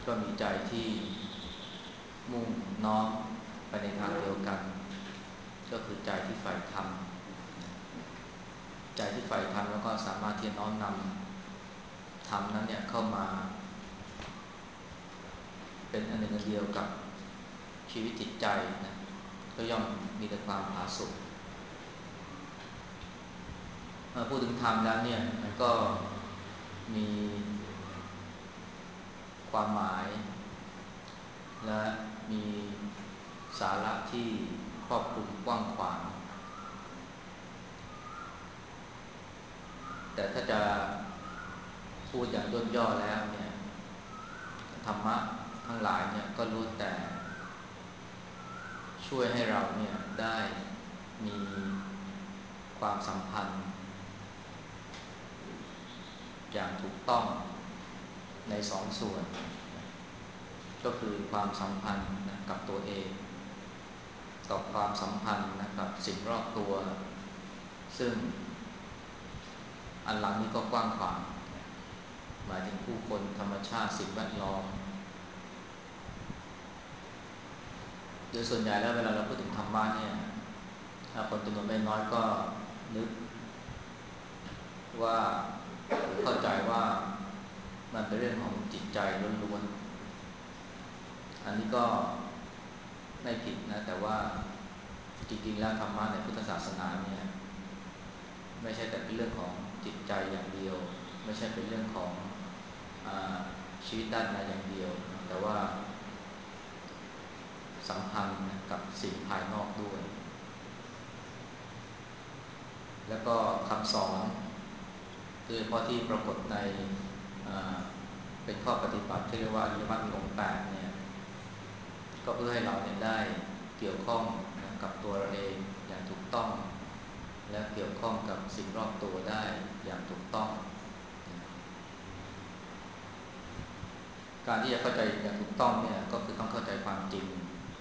ก็มีใจที่มุ่งน้อมไปในทางเดียวกันก็คือใจที่ใฝ่ธรรมใจที่ใฝ่ธรรมแล้วก็สามารถที่จะน้อมนำธรรมนั้นเนี่ยเข้ามาเป็นอันหนึ่งอันเดียวกับชีวิตจิตใจนะก็ย่อมมีแต่ความผาสุกพูดถึงธรรมแล้วเนี่ยมันก็มีความหมายและมีสาระที่ครอบคลุมกว้างขวางแต่ถ้าจะพูดอย่างย่นย่อแล้วเนี่ยธรรมะทั้งหลายเนี่ยก็ล้วนแต่ช่วยให้เราเนี่ยได้มีความสัมพันธ์อย่างถูกต้องในสองส่วนก็คือความสัมพันธ์กับตัวเองกับความสัมพันธ์กับสิ่งรอบตัวซึ่งอันหลังนี้ก็กว้างขวางหมายถึงผู้คนธรรมชาติสิ่งแวดล้อมโดยส่วนใหญ่แล้วเวลาเราพูดถึงธรรมะเนี่ยคนจำนวนไม่น้อยก็นึกว่าเข้าใจว่ามันเป็นเรื่องของจิตใจล้วนๆอันนี้ก็ไม่ผิดนะแต่ว่าจริงๆแล้วธรรมะในพุทธศาสนาเนี่ยไม่ใช่แต่เป็นเรื่องของจิตใจอย่างเดียวไม่ใช่เป็นเรื่องของชีวิตด้านในอย่างเดียวแต่ว่าสัมพันธ์กับสิ่งภายนอกด้วยแล้วก็คำสอนโดยเฉพาะที่ปรากฏในเป็นข้อปฏิบัติที่เรียกว่าอริยมรรคมีองค์8เนี่ยก็เพื่อให้เราเนี่ยได้เกี่ยวข้องกับตัวเราเองอย่างถูกต้องและเกี่ยวข้องกับสิ่งรอบตัวได้อย่างถูกต้องการที่จะเข้าใจอย่างถูกต้องเนี่ยก็คือต้องเข้าใจความจริง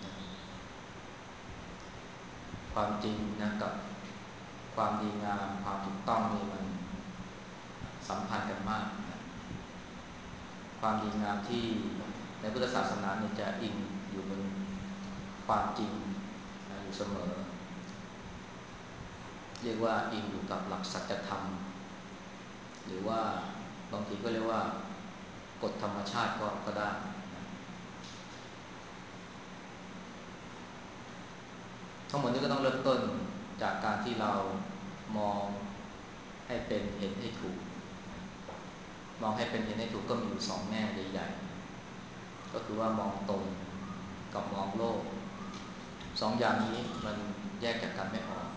ความจริงนะกับความดีงามความถูกต้องนี่มันสัมพันธ์กันมากความดีงามที่ในพุทธศาสนาเนี่ยจะอิงอยู่บนความจริงอยู่เสมอเรียกว่าอิงอยู่กับหลักสัจธรรมหรือว่าบางทีก็เรียกว่ากฎธรรมชาติก็ได้ทั้งหมดนี้ก็ต้องเริ่มต้นจากการที่เรามองให้เป็นเห็นให้ถูกมองให้เป็นเห็นให้ถูกก็มีอยู่สองแง่ใหญ่ๆก็คือว่ามองตรงกับมองโลกสองอย่างนี้มันแยกจากกันไม่ออก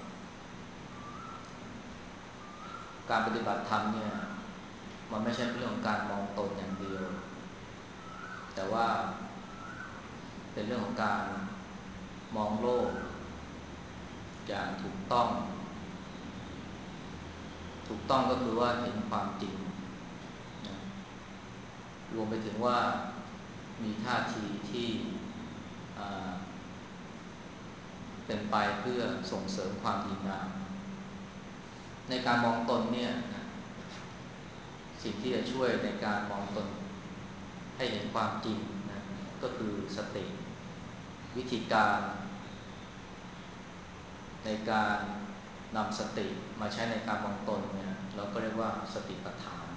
การปฏิบัติธรรมเนี่ยมันไม่ใช่เรื่องของการมองตนอย่างเดียวแต่ว่าเป็นเรื่องของการมองโลกอย่างถูกต้องถูกต้องก็คือว่าเห็นความจริงนะรวมไปถึงว่ามีท่าทีที่เป็นไปเพื่อส่งเสริมความดีงามในการมองตนเนี่ยนะสิ่งที่จะช่วยในการมองตนให้เห็นความจริงนะก็คือสติวิธีการในการนำสติมาใช้ในการมองตนเนี่ยเราก็เรียกว่าสติปัฏฐาน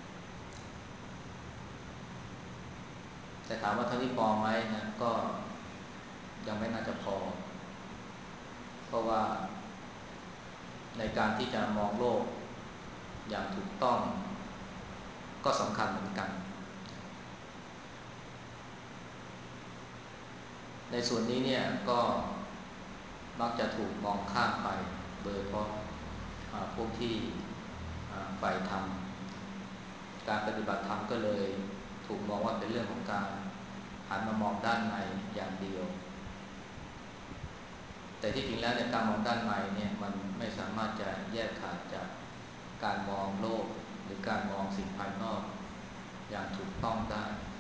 แต่ถามว่าเท่านี้พอไหมนะก็ยังไม่น่าจะพอเพราะว่าในการที่จะมองโลกอย่างถูกต้องก็สำคัญเหมือนกันในส่วนนี้เนี่ยก็มักจะถูกมองข้ามไปโดยเพราะพวกที่ใฝ่ธรรมการปฏิบัติธรรมก็เลยถูกมองว่าเป็นเรื่องของการหันมามองด้านในอย่างเดียวแต่ที่จริงแล้วเนี่ยการมองด้านในเนี่ยมันไม่สามารถจะแยกขาดจากการมองโลกหรือการมองสิ่งภายนอกอย่างถูกต้องได้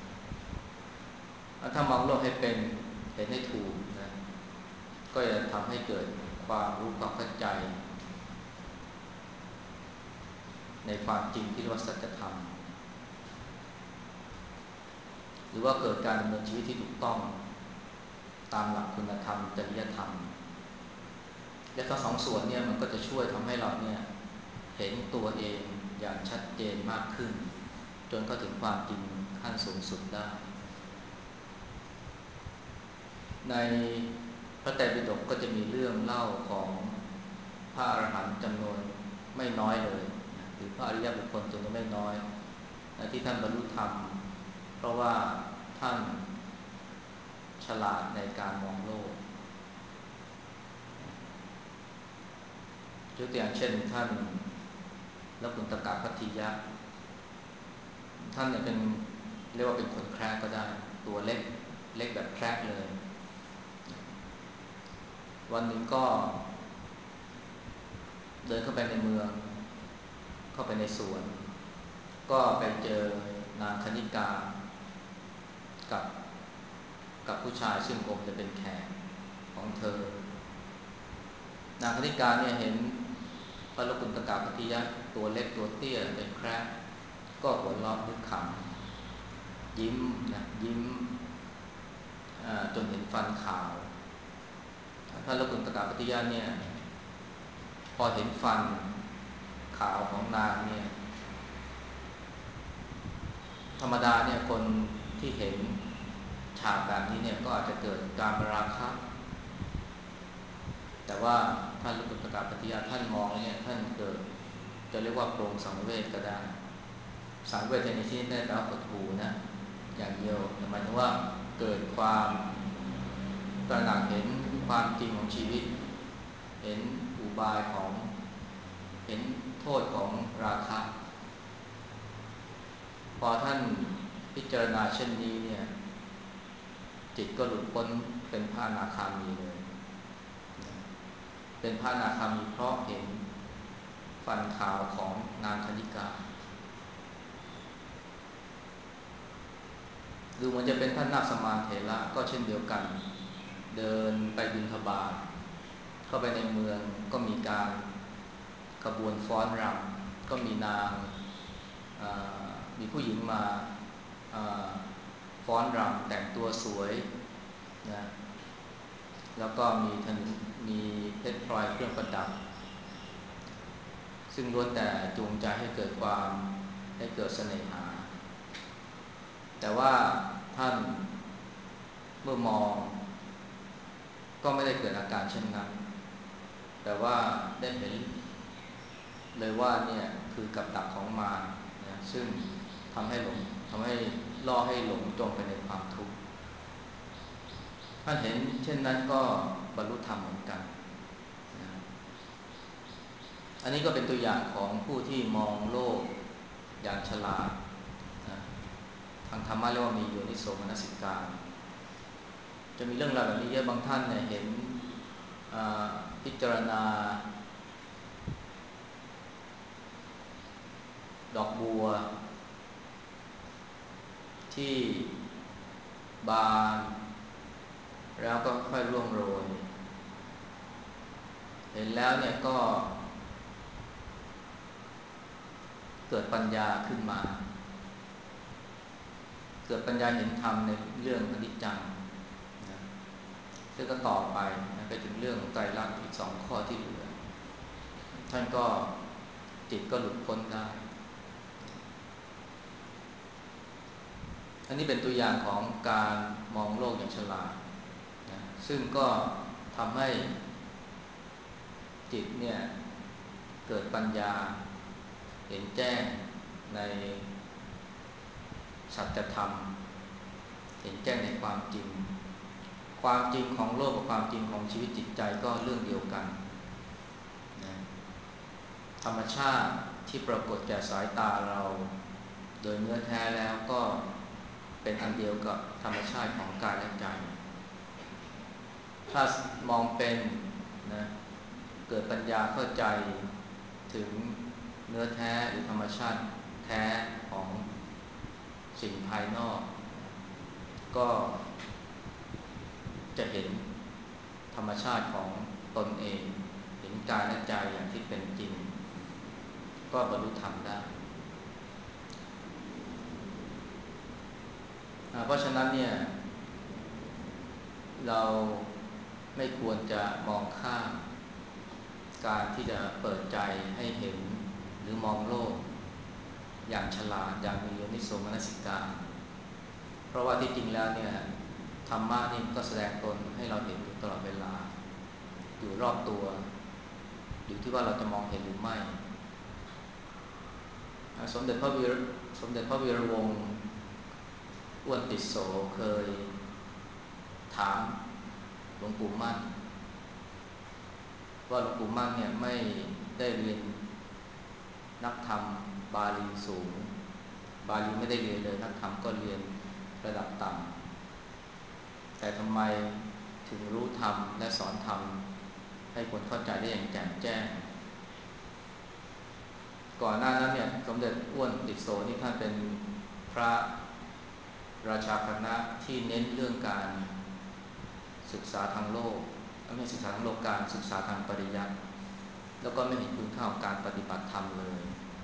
ถ้ามองโลกให้เป็นเห็นให้ถูกนะก็จะทำให้เกิดความรู้ความเข้าใจในความจริงที่เรียกว่าสัจธรรมรือว่าเกิดการดำเนินชีวิตที่ถูกต้องตามหลักคุณธรรมจริยธรรมและทั้งสองส่วนเนี่ยมันก็จะช่วยทำให้เราเนี่ยเห็นตัวเองอย่างชัดเจนมากขึ้นจนเข้าถึงความจริงขั้นสูงสุดได้ในพระไตรปิฎกก็จะมีเรื่องเล่าของพระอรหันต์จำนวนไม่น้อยเลยหรือพระอริยบุคคลจำนวนไม่น้อยที่ท่านบรรลุธรรมเพราะว่าท่านฉลาดในการมองโลกยกตัวอย่างเช่นท่านลักขุณฑกพัทธิยะท่านเนี่ยเป็นเรียกว่าเป็นคนแคระก็ได้ตัวเล็กเล็กแบบแคระเลยวันหนึ่งก็เดินเข้าไปในเมืองเข้าไปในสวนก็ไปเจอนางคณิกากับผู้ชายซึ่งคงจะเป็นแขกของเธอนางคณิกาเนี่ยเห็นพระลักขุณฑกพัทธิยะตัวเล็กตัวเตี้ยเป็นแคระก็หัวเราะด้วยขำยิ้มนะยิ้มจนเห็นฟันขาวพระลักขุณฑกพัทธิยะเนี่ยพอเห็นฟันขาวของนางเนี่ยธรรมดาเนี่ยคนที่เห็นฉากแบบนี้เนี่ยก็อาจจะเกิดการราคะแต่ว่าท่านลักขุณฑกพัทธิยะท่านมองเนี่ยท่านเกิดจะเรียกว่าโปร่งสังเวชก็ได้สังเวชในที่นี้ได้แปลว่าหดหู่นะอย่างเดียวหมายถึงว่าเกิดความตระหนักเห็นความจริงของชีวิตเห็นอุบายของเห็นโทษของราคะพอท่านพิจารณาเช่นนี้เนี่ยจิตก็หลุดพ้นเป็นพระอนาคามีเลยเป็นพระอนาคามีเพราะเห็นฟันขาวของนางคณิกาหรือมันจะเป็นท่านนาคสมานเถระก็เช่นเดียวกันเดินไปบิณฑบาตเข้าไปในเมืองก็มีการขบวนฟ้อนรำก็มีนางมีผู้หญิงมาฟ้อนรำแต่งตัวสวยนะแล้วก็มีเพชรพลอยเครื่องประดับซึ่งล้วนแต่จูงใจให้เกิดเสน่หาแต่ว่าท่านเมื่อมองก็ไม่ได้เกิดอาการเช่นนั้นแต่ว่าได้เห็นเลยว่าเนี่ยคือกับดักของมารนะซึ่งทำให้ล่อให้หลงจมไปในความทุกข์ท่านเห็นเช่นนั้นก็บรรลุธรรมเหมือนกันนะอันนี้ก็เป็นตัวอย่างของผู้ที่มองโลกอย่างฉลาดนะทางธรรมะเรียกว่ามีโยนิโสมนสิการจะมีเรื่องราวแบบนี้เยอะบางท่านเนี่ยเห็นพิจารณาดอกบัวที่บานแล้วก็ค่อยร่วงโรยเห็นแล้วเนี่ยก็เกิดปัญญาขึ้นมาเกิดปัญญาเห็นธรรมในเรื่องอนิจจังนะซึ่งก็ต่อไปนะไปถึงเรื่องไตรลักษณ์อีก2ข้อที่เหลือท่านก็จิตก็หลุดพ้นได้อันนี้เป็นตัวอย่างของการมองโลกอย่างฉลาดนะซึ่งก็ทำให้จิตเนี่ยเกิดปัญญาเห็นแจ้งในสัจธรรมเห็นแจ้งในความจริงความจริงของโลกกับความจริงของชีวิตจิตใจก็เรื่องเดียวกันนะธรรมชาติที่ปรากฏแก่สายตาเราโดยเนื้อแท้แล้วก็เป็นอันเดียวกับธรรมชาติของกายและใจถ้ามองเป็นนะเกิดปัญญาเข้าใจถึงเนื้อแท้หรือธรรมชาติแท้ของสิ่งภายนอกก็จะเห็นธรรมชาติของตนเองเห็นกายและใจอย่างที่เป็นจริงก็บรรลุธรรมได้เพราะฉะนั้นเนี่ยเราไม่ควรจะมองข้ามการที่จะเปิดใจให้เห็นหรือมองโลกอย่างฉลาดอย่างมีโยนิโสมนสิการเพราะว่าที่จริงแล้วเนี่ยธรรมะนี่ก็แสดงตนให้เราเห็นอยู่ตลอดเวลาอยู่รอบตัวอยู่ที่ว่าเราจะมองเห็นหรือไม่สมเด็จพระวีระวงศ์อ้วนติดโสเคยถามหลวงปู่มั่นว่าหลวงปู่มั่นเนี่ยไม่ได้เรียนนักธรรมบาลีสูงบาลีไม่ได้เรียนเลยนักธรรมก็เรียนระดับต่ำแต่ทำไมถึงรู้ธรรมและสอนธรรมให้คนเข้าใจได้อย่างแจ่มแจ้งก่อนหน้านั้นเนี่ยสมเด็จอ้วนติดโสนี่ท่านเป็นพระราชาคณะที่เน้นเรื่องการศึกษาทางโลกไม่ศึกษาทางโลกการศึกษาทางปริยัติแล้วก็ไม่เห็นคุณค่าของการปฏิบัติธรรมเลย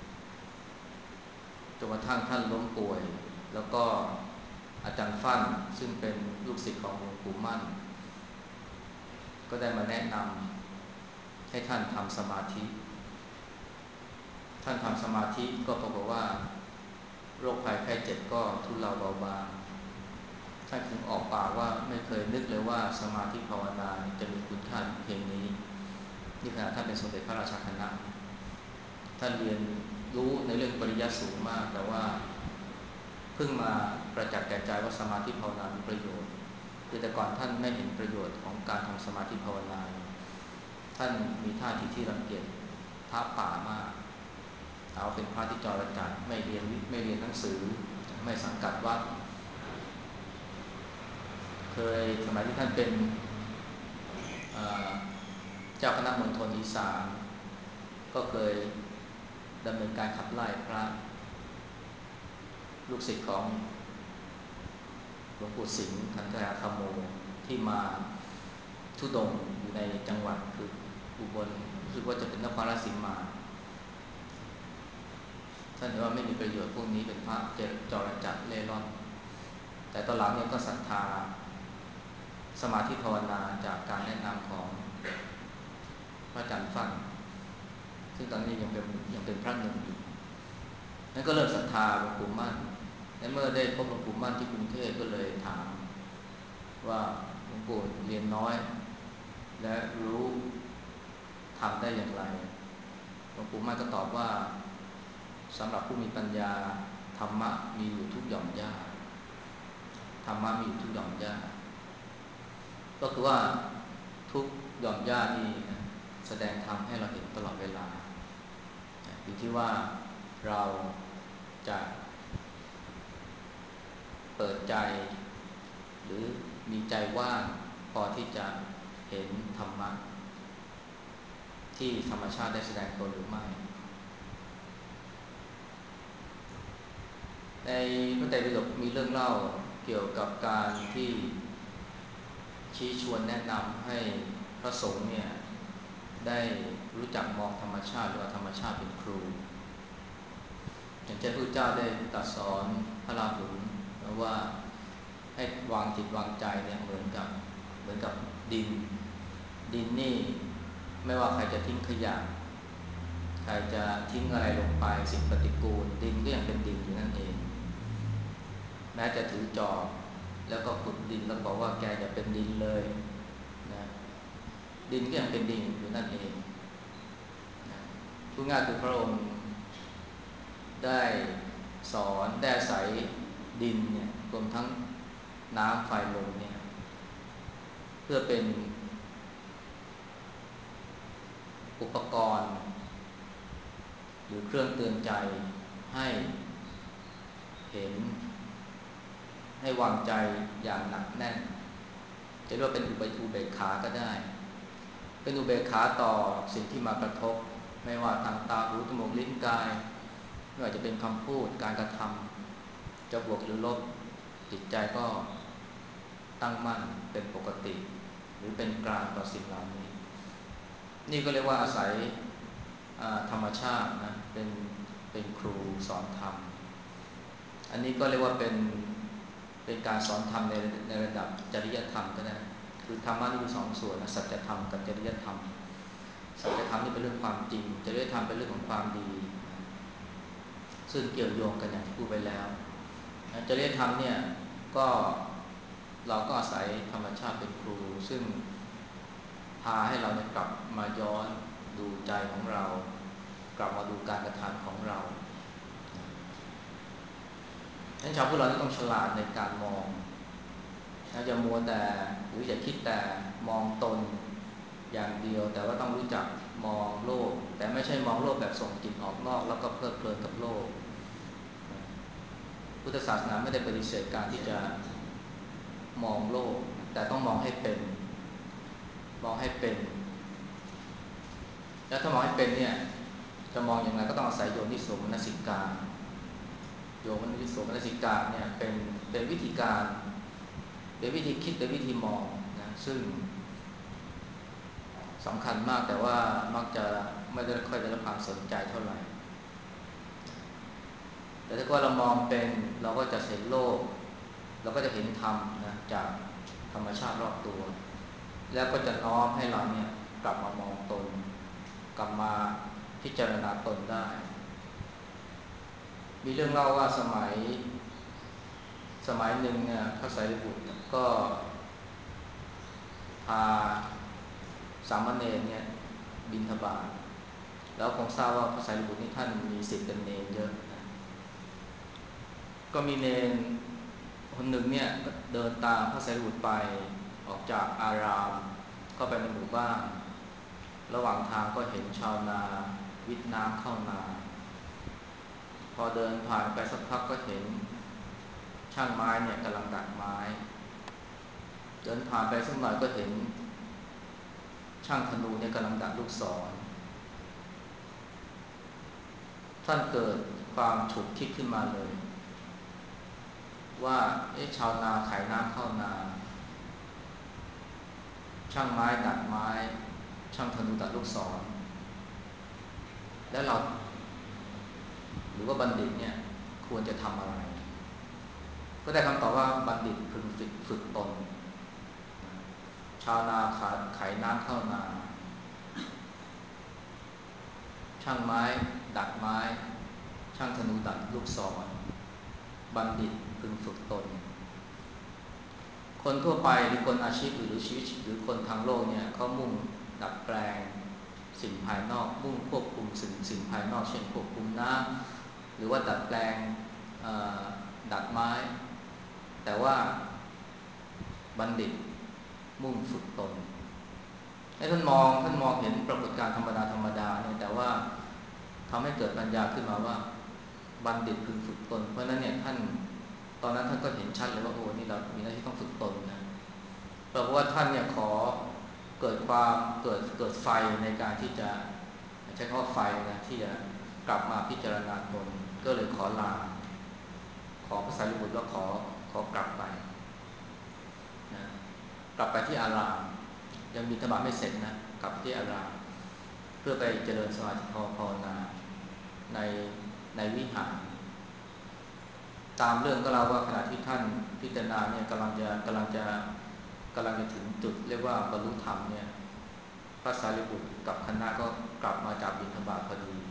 จนกระทั่งท่านล้มป่วยแล้วก็อาจารย์ฟั่นซึ่งเป็นลูกศิษย์ของหลวงปู่มั่นก็ได้มาแนะนำให้ท่านทำสมาธิท่านทำสมาธิก็ปรากฏว่าโรคภัยไข้เจ็บก็ทุเลาเบาบางท่านถึงออกปากว่าไม่เคยนึกเลยว่าสมาธิภาวนาจะมีคุณค่าเพียงนี้นี่ขณะท่านเป็นสมเด็จพระราชาคณะท่านเรียนรู้ในเรื่องปริยัติสูงมากแต่ว่าเพิ่งมาประจักษ์แก่ใจว่าสมาธิภาวนามีประโยชน์คือแต่ก่อนท่านไม่เห็นประโยชน์ของการทำสมาธิภาวนาท่านมีท่าทีที่รังเกียจพระป่ามากเอาเป็นพระที่จรจัดไม่เรียนหนังสือไม่สังกัดวัดเคยสมัยที่ท่านเป็นเจ้าคณะมณฑลอีสานก็เคยดำเนินการขับไล่พระลูกศิษย์ของหลวงปู่สิงห์คันธยาคโมที่มาทุดงอยู่ในจังหวัดคืออุบลรู้สึกว่าจะเป็นนครราชสีมาท่านเห็นว่าไม่มีประโยชน์พวกนี้เป็นพระจรจัดเล่ร่อนแต่ตอนหลังเนี่ยก็ศรัทธาสมาธิภาวนาจากการแนะนำของพระอาจารย์ฟั่นซึ่งตอนนี้ยังเป็นพระหนุ่มอยู่นั้นก็เริ่มศรัทธาหลวงปู่มั่นและเมื่อได้พบหลวงปู่มั่นที่กรุงเทพก็เลยถามว่าหลวงปู่เรียนน้อยและรู้ทำได้อย่างไรหลวงปู่มั่นก็ตอบว่าสำหรับผู้มีปัญญาธรรมะมีอยู่ทุกหย่อมหญ้าธรรมะมีอยู่ทุกหย่อมหญ้าก็คือว่าทุกหย่อมหญ้านี่แสดงธรรมให้เราเห็นตลอดเวลาอยู่ที่ว่าเราจะเปิดใจหรือมีใจว่างพอที่จะเห็นธรรมะที่ธรรมชาติได้แสดงตนหรือไม่ในพระไตรปิฎกมีเรื่องเล่าเกี่ยวกับการที่ชี้ชวนแนะนำให้พระสงฆ์เนี่ยได้รู้จักมองธรรมชาติหรือว่าธรรมชาติเป็นครูอย่างเช่นพระเจ้าได้ตรัสสอนพระราหุลว่าให้วางจิตวางใจเนี่ยเหมือนกับดินนี่ไม่ว่าใครจะทิ้งขยะใครจะทิ้งอะไรลงไปสิ่งปฏิกูลดินก็ยังเป็นดินอยู่นั่นเองแม้จะถือจอบแล้วก็ขุดดินแล้วบอกว่าแกจะเป็นดินเลยนะดินก็ยังเป็นดินอยู่นั่นเองนะพูดง่ายคือพระองค์ได้สอนได้อาศัยดินเนี่ยรวมทั้งน้ำไฟลมเนี่ยเพื่อเป็นอุปกรณ์หรือเครื่องเตือนใจให้เห็นให้วางใจอย่างหนักแน่นจะเรียกว่าเป็นอุเบกขาก็ได้เป็นอุเบกขาต่อสิ่งที่มากระทบไม่ว่าทางตาหูจมูกลิ้นกายไม่ว่าจะเป็นคำพูดการกระทำจะบวกหรือลบจิตใจก็ตั้งมั่นเป็นปกติหรือเป็นกลางต่อสิ่งเหล่านี้นี่ก็เรียกว่าอาศัยธรรมชาตินะเป็นครูสอนธรรมอันนี้ก็เรียกว่าเป็นเป็นการสอนธรรมในระดับจริยธรรมก็ได้คือธรรมะนี่มีสองส่วนนะสัจธรรมกับจริยธรรมสัจธรรมนี่เป็นเรื่องความจริงจริยธรรมเป็นเรื่องของความดีซึ่งเกี่ยวโยงกันอย่างที่พูดไปแล้วจริยธรรมเนี่ยก็เราก็อาศัยธรรมชาติเป็นครูซึ่งพาให้เราเนี่ยกลับมาย้อนดูใจของเรากลับมาดูการกระทำของเราฉะนั้นชาวพุทธเราต้องฉลาดในการมองจะมัวแต่หรือจะคิดแต่มองตนอย่างเดียวแต่ว่าต้องรู้จักมองโลกแต่ไม่ใช่มองโลกแบบส่งจิตออกนอกแล้วก็เพลิดเพลินกับโลกพุทธศาสนาไม่ได้ปฏิเสธการที่จะมองโลกแต่ต้องมองให้เป็นมองให้เป็นแล้วถ้ามองให้เป็นเนี่ยจะมองอย่างไรก็ต้องอาศัยโยนิโสมนสิการโยนิโสมนสิการเนี่ยเป็นวิธีการเป็นวิธีคิดเป็นวิธีมองนะซึ่งสำคัญมากแต่ว่ามักจะไม่ได้ค่อยได้รับความสนใจเท่าไหร่แต่ถ้าเรามองเป็นเราก็จะเห็นโลกเราก็จะเห็นธรรมนะจากธรรมชาติรอบตัวแล้วก็จะน้อมให้เราเนี่ยกลับมามองตนกลับมาพิจารณาตนได้มีเรื่องเล่าว่าสมัยหนึ่งเนี่ยพระสารีบุตรก็พาสามเณรเนี่ยบิณฑบาตแล้วคงทราบว่าพระสารีบุตรนี่ท่านมีศิษย์เป็นเณรเยอะนะก็มีเณรคนหนึ่งเนี่ยเดินตามพระสารีบุตรไปออกจากอารามก็ไปในหมู่บ้านระหว่างทางก็เห็นชาวนาวิทน้ำเข้านาพอเดินผ่านไปสักพักก็เห็นช่างไม้เนี่ยกำลังดัดไม้เดินผ่านไปสักหน่อยก็เห็นช่างธนูเนี่ยกำลังดัดลูกศรท่านเกิดความฉุกคิดขึ้นมาเลยว่าชาวนาขายน้ำเข้านาช่างไม้ดัดไม้ช่างธนูดัดลูกศรแล้วเราหรือว่าบัณฑิตเนี่ยควรจะทำอะไรก็ได้คำตอบว่าบัณฑิตพึงฝึกตนชาวนาขายน้ำเข้านาช่างไม้ดัดไม้ช่างธนูดัดลูกศรบัณฑิตพึงฝึกตนคนทั่วไปหรือคนอาชีพหรือชีวิตหรือคนทางโลกเนี่ยเขามุ่งดัดแปลงสิ่งภายนอกมุ่งควบคุมสิ่งภายนอกเช่นควบคุมน้ำหรือว่าดัดแปลงดัดไม้แต่ว่าบัณฑิตมุ่งฝึกตนให้ท่านมองเห็นปรากฏการณ์ธรรมดาเนี่ยแต่ว่าทำให้เกิดปัญญาขึ้นมาว่าบัณฑิตพึงฝึกตนเพราะนั้นเนี่ยตอนนั้นท่านก็เห็นชัดเลยว่าโอ้นี่เรามีหน้าที่ต้องฝึกตนนะเพราะว่าท่านเนี่ยขอเกิดไฟในการที่จะใช้คำว่าไฟนะที่จะกลับมาพิจารณาตนก็เลยขอลาขอพระสารีบุตรว่าขอกลับไปนะกลับไปที่อารามยังบิณฑบาตไม่เสร็จนะกลับที่อารามเพื่อไปเจริญสมาธิภาวนาในวิหารตามเรื่องก็เล่าว่าขณะที่ท่านพิจารณาเนี่ยกำลังจะถึงจุดเรียกว่าบรรลุธรรมเนี่ยพระสารีบุตรกับคณะก็กลับมาจากบิณฑบาตพอดี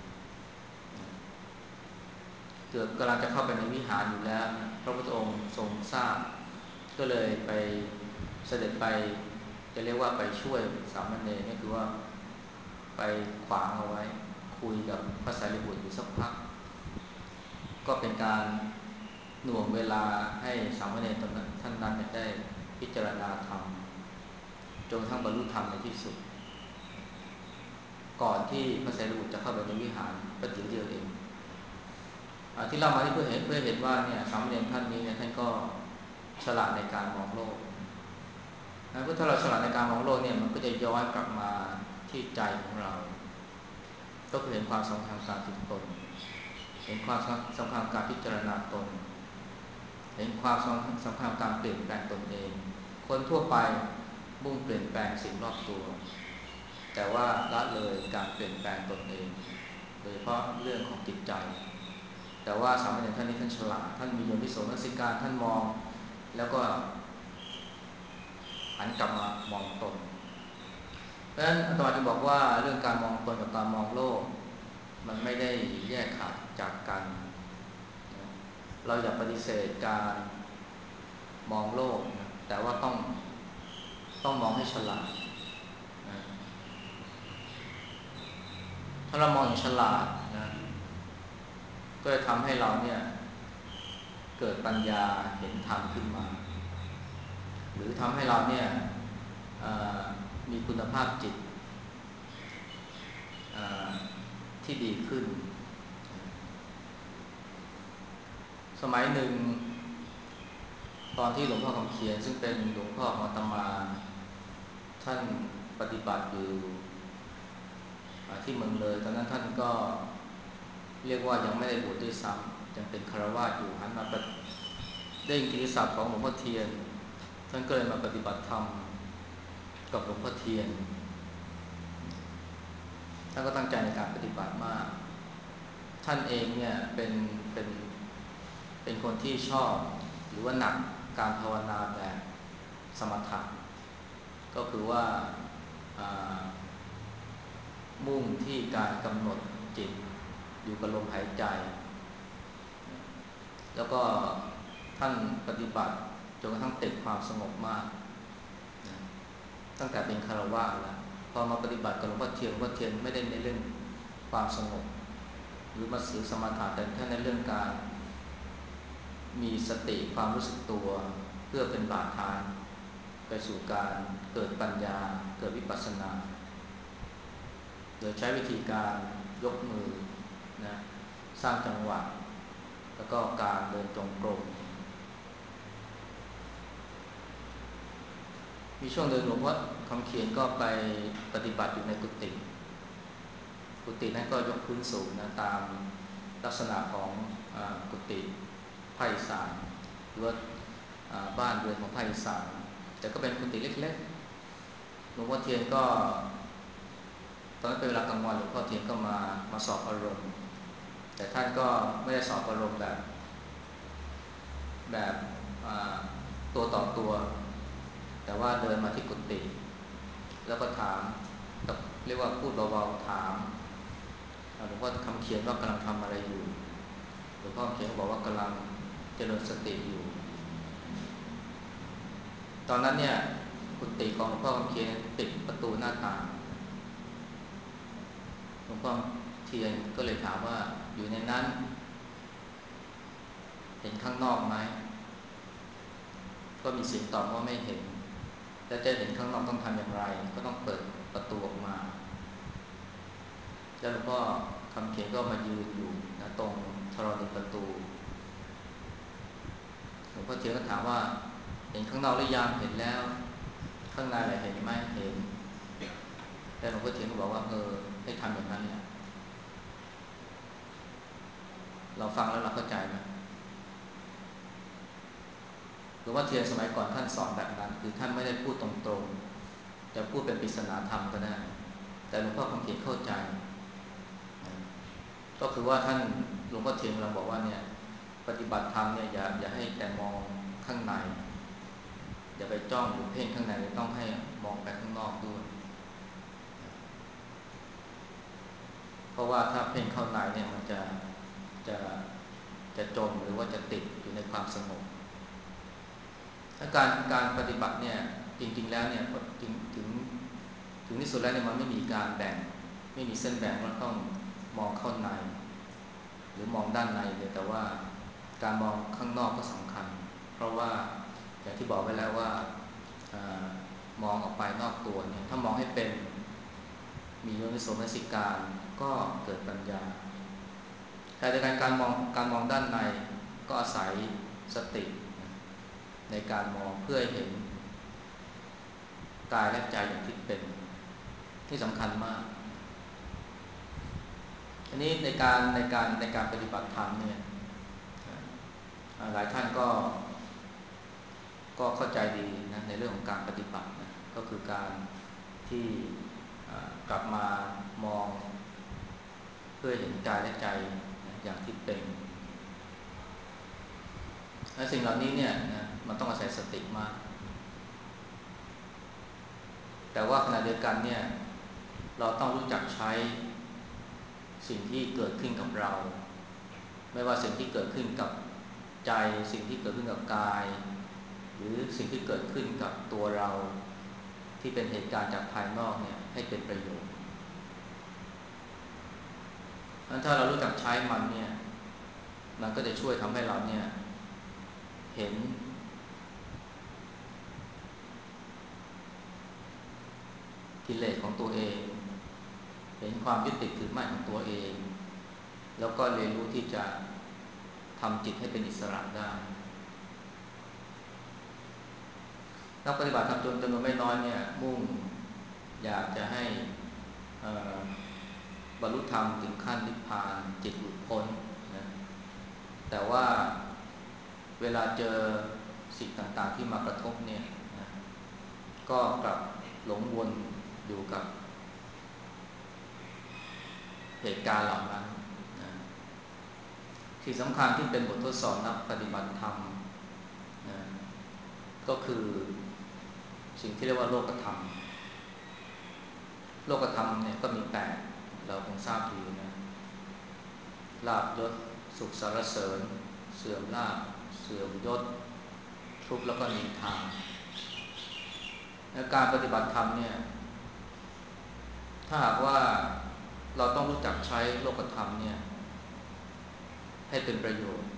เกือบกำลังจะเข้าไปในวิหารอยู่แล้วพระพุทธองค์ทรงทราบก็เลยไปเสด็จไปจะเรียกว่าไปช่วยสามเณรนี่คือว่าไปขวางเอาไว้คุยกับพระสารีบุตรอยู่สักพักก็เป็นการหน่วงเวลาให้สามเณรตอนนั้นท่านนั้นได้พิจารณาธรรมจนทั้งบรรลุธรรมในที่สุดก่อนที่พระสารีบุตรจะเข้าไปในวิหารประเดี๋ยวเดียวเองที่เล่ามาที่เพื่อเห็นว่าเนี่ยสามเณรท่านนี้เนี่ยท่านก็ฉลาดในการมองโลกนะเพราะถ้าเราฉลาดในการมองโลกเนี่ยมันก็จะย้อนกลับมาที่ใจของเราก็คือเห็นความสำคัญการฝึกตนเห็นความสำคัญการพิจารณาตนเห็นความสำคัญการเปลี่ยนแปลงตนเองคนทั่วไปมุ่งเปลี่ยนแปลงสิ่งรอบตัวแต่ว่าละเลยการเปลี่ยนแปลงตนเองโดยเฉพาะเรื่องของจิตใจแต่ว่าสามเณรท่านนี้ท่านฉลาดท่านมีโยนิโสมนสิการท่านมองแล้วก็หันกลับมามองตนเพราะฉะนั้นอาตมาจึงบอกว่าเรื่องการมองตนกับการมองโลกมันไม่ได้แยกขาดจากกันนะเราอย่าปฏิเสธการมองโลกนะแต่ว่าต้องมองให้ฉลาดนะถ้าเรามองอย่างฉลาดนะก็จะทำให้เราเนี่ยเกิดปัญญาเห็นธรรมขึ้นมาหรือทำให้เราเนี่ยมีคุณภาพจิตที่ดีขึ้นสมัยหนึ่งตอนที่หลวงพ่อคำเขียนซึ่งเป็นหลวงพ่อของอาตมาท่านปฏิบัติอยู่ที่เมืองเลยตอนนั้นท่านก็เรียกว่ายังไม่ได้บวชด้วยซ้ำยังเป็นฆราวาสอยู่หันมาได้ยินกิตติศัพท์ของหลวงพ่อเทียนท่านก็เลยมาปฏิบัติธรรมกับหลวงพ่อเทียนท่านก็ตั้งใจในการปฏิบัติมากท่านเองเนี่ยเป็นคนที่ชอบหรือว่าหนักการภาวนาแบบสมถะก็คือว่ามุ่งที่การกำหนดจิตอยู่กับลมหายใจแล้วก็ท่านปฏิบัติจนกระทั่งติดความสงบมากตั้งแต่เป็นฆราวาสแล้วพอมาปฏิบัติกับหลวงพ่อเทียนไม่ได้ในเรื่องความสงบหรือมาสื่อสมถะแต่ท่านในเรื่องการมีสติความรู้สึกตัวเพื่อเป็นบาตรฐานไปสู่การเกิดปัญญาเกิดวิปัสสนาโดยใช้วิธีการยกมือนะสร้างจังหวะแล้วก็การเดินจงกรมมีช่วงหนึ่งหลวงพ่อคำเขียนก็ไปปฏิบัติอยู่ในกุฏินั้นก็ยกพื้นสูงนะตามลักษณะของกุฏิภาคอีสานหรือว่าบ้านเรือนของภาคอีสานแต่ก็เป็นกุฏิเล็กๆหลวงพ่อเทียนก็ตอนนั้นเป็นเวลากลางวันหลวงพ่อเทียนก็มาสอบอารมณ์แต่ท่านก็ไม่ได้สอบอารมณ์แบบตัวต่อตัวแต่ว่าเดินมาที่กุฏิแล้วก็ถามเรียกว่าพูดเบาๆถามหลวงพ่อคำเขียนว่ากำลังทำอะไรอยู่หลวงพ่อเขียนก็บอกว่ากำลังเจริญสติอยู่ตอนนั้นเนี่ยกุฏิของหลวงพ่อคำเขียนปิดประตูหน้าต่างหลวงพ่อเทียนก็เลยถามว่าอยู่ในนั้นเห็นข้างนอกไหมก็มีเสียงตอบว่าไม่เห็นแล้วจะเห็นข้างนอกต้องทำอย่างไรก็ต้องเปิดประตูออกมาแล้วหลวงพ่อคำเขียนก็มายืนอยู่นะตรงธรณีประตูหลวงพ่อเทียนก็ถามว่าเห็นข้างนอกหรือยังเห็นแล้วข้างในอะไรเห็นไหมเห็นแต่หลวงพ่อเทียนก็บอกว่าให้ทำอย่างนั้นแหละเราฟังแล้วเราเข้าใจไหมหลวงพ่อเทียนสมัยก่อนท่านสอนแบบนั้นคือท่านไม่ได้พูดตรงๆจะพูดเป็นปริศนาธรรมก็ได้แต่หลวงพ่อคำเขียนเข้าใจก็คือว่าท่านหลวงพ่อเทียนเราบอกว่าเนี่ยปฏิบัติธรรมเนี่ยอย่าให้แต่มองข้างในอย่าไปจ้องหรือเพ่งข้างในต้องให้มองไปข้างนอกด้วยเพราะว่าถ้าเพ่งเข้าในเนี่ยมันจะจะจมหรือว่าจะติดอยู่ในความสงบถ้าการปฏิบัติเนี่ยจริงๆแล้วเนี่ยถึงที่สุดแล้วเนี่ยมันไม่มีการแบ่งไม่มีเส้นแบ่งว่าต้องมองเข้าในหรือมองด้านในเลยแต่ว่าการมองข้างนอกก็สำคัญเพราะว่าอย่างที่บอกไปแล้วว่ามองออกไปนอกตัวเนี่ยถ้ามองให้เป็นมีโยนิโสมนสิการก็เกิดปัญญาแต่ในการมองด้านในก็อาศัยสติในการมองเพื่อเห็นกายและใจอย่างที่เป็นที่สำคัญมากอันนี้ในการปฏิบัติธรรมเนี่ยหลายท่านก็เข้าใจดีนะในเรื่องของการปฏิบัตินะก็คือการที่กลับมามองเพื่อเห็นกายและใจนะอย่างที่เป็นและสิ่งเหล่านี้เนี่ยนะมันต้องอาศัยสติมากแต่ว่าขณะเดียวกันเนี่ยเราต้องรู้จักใช้สิ่งที่เกิดขึ้นกับเราไม่ว่าสิ่งที่เกิดขึ้นกับใจสิ่งที่เกิดขึ้นกับกายหรือสิ่งที่เกิดขึ้นกับตัวเราที่เป็นเหตุการณ์จากภายนอกเนี่ยให้เป็นประโยชน์ถ้าเรารู้จักใช้มันเนี่ยมันก็จะช่วยทำให้เราเนี่ยเห็นกิเลสของตัวเองเห็นความยึดติดถือมั่นของตัวเองแล้วก็เรียนรู้ที่จะทำจิตให้เป็นอิสระได้นักปฏิบัติธรรมจำนวนไม่น้อยเนี่ยมุ่งอยากจะให้บรรลุธรรมถึงขั้นนิพพานจิตหลุดพ้นนะแต่ว่าเวลาเจอสิ่งต่างๆที่มากระทบเนี่ยนะก็กลับหลงวนอยู่กับเหตุการณ์เหล่านั้นนะที่สำคัญที่เป็นบททดสอบนักปฏิบัติธรรมนะก็คือสิ่งที่เรียกว่าโลกธรรมโลกธรรมเนี่ยก็มี8เราคงทราบดีนะลาภยศสุขสรรเสริญเสื่อมลาภเสื่อมยศทุกข์แล้วก็นินทาและการปฏิบัติธรรมเนี่ยถ้าหากว่าเราต้องรู้จักใช้โลกธรรมเนี่ยให้เป็นประโยชน์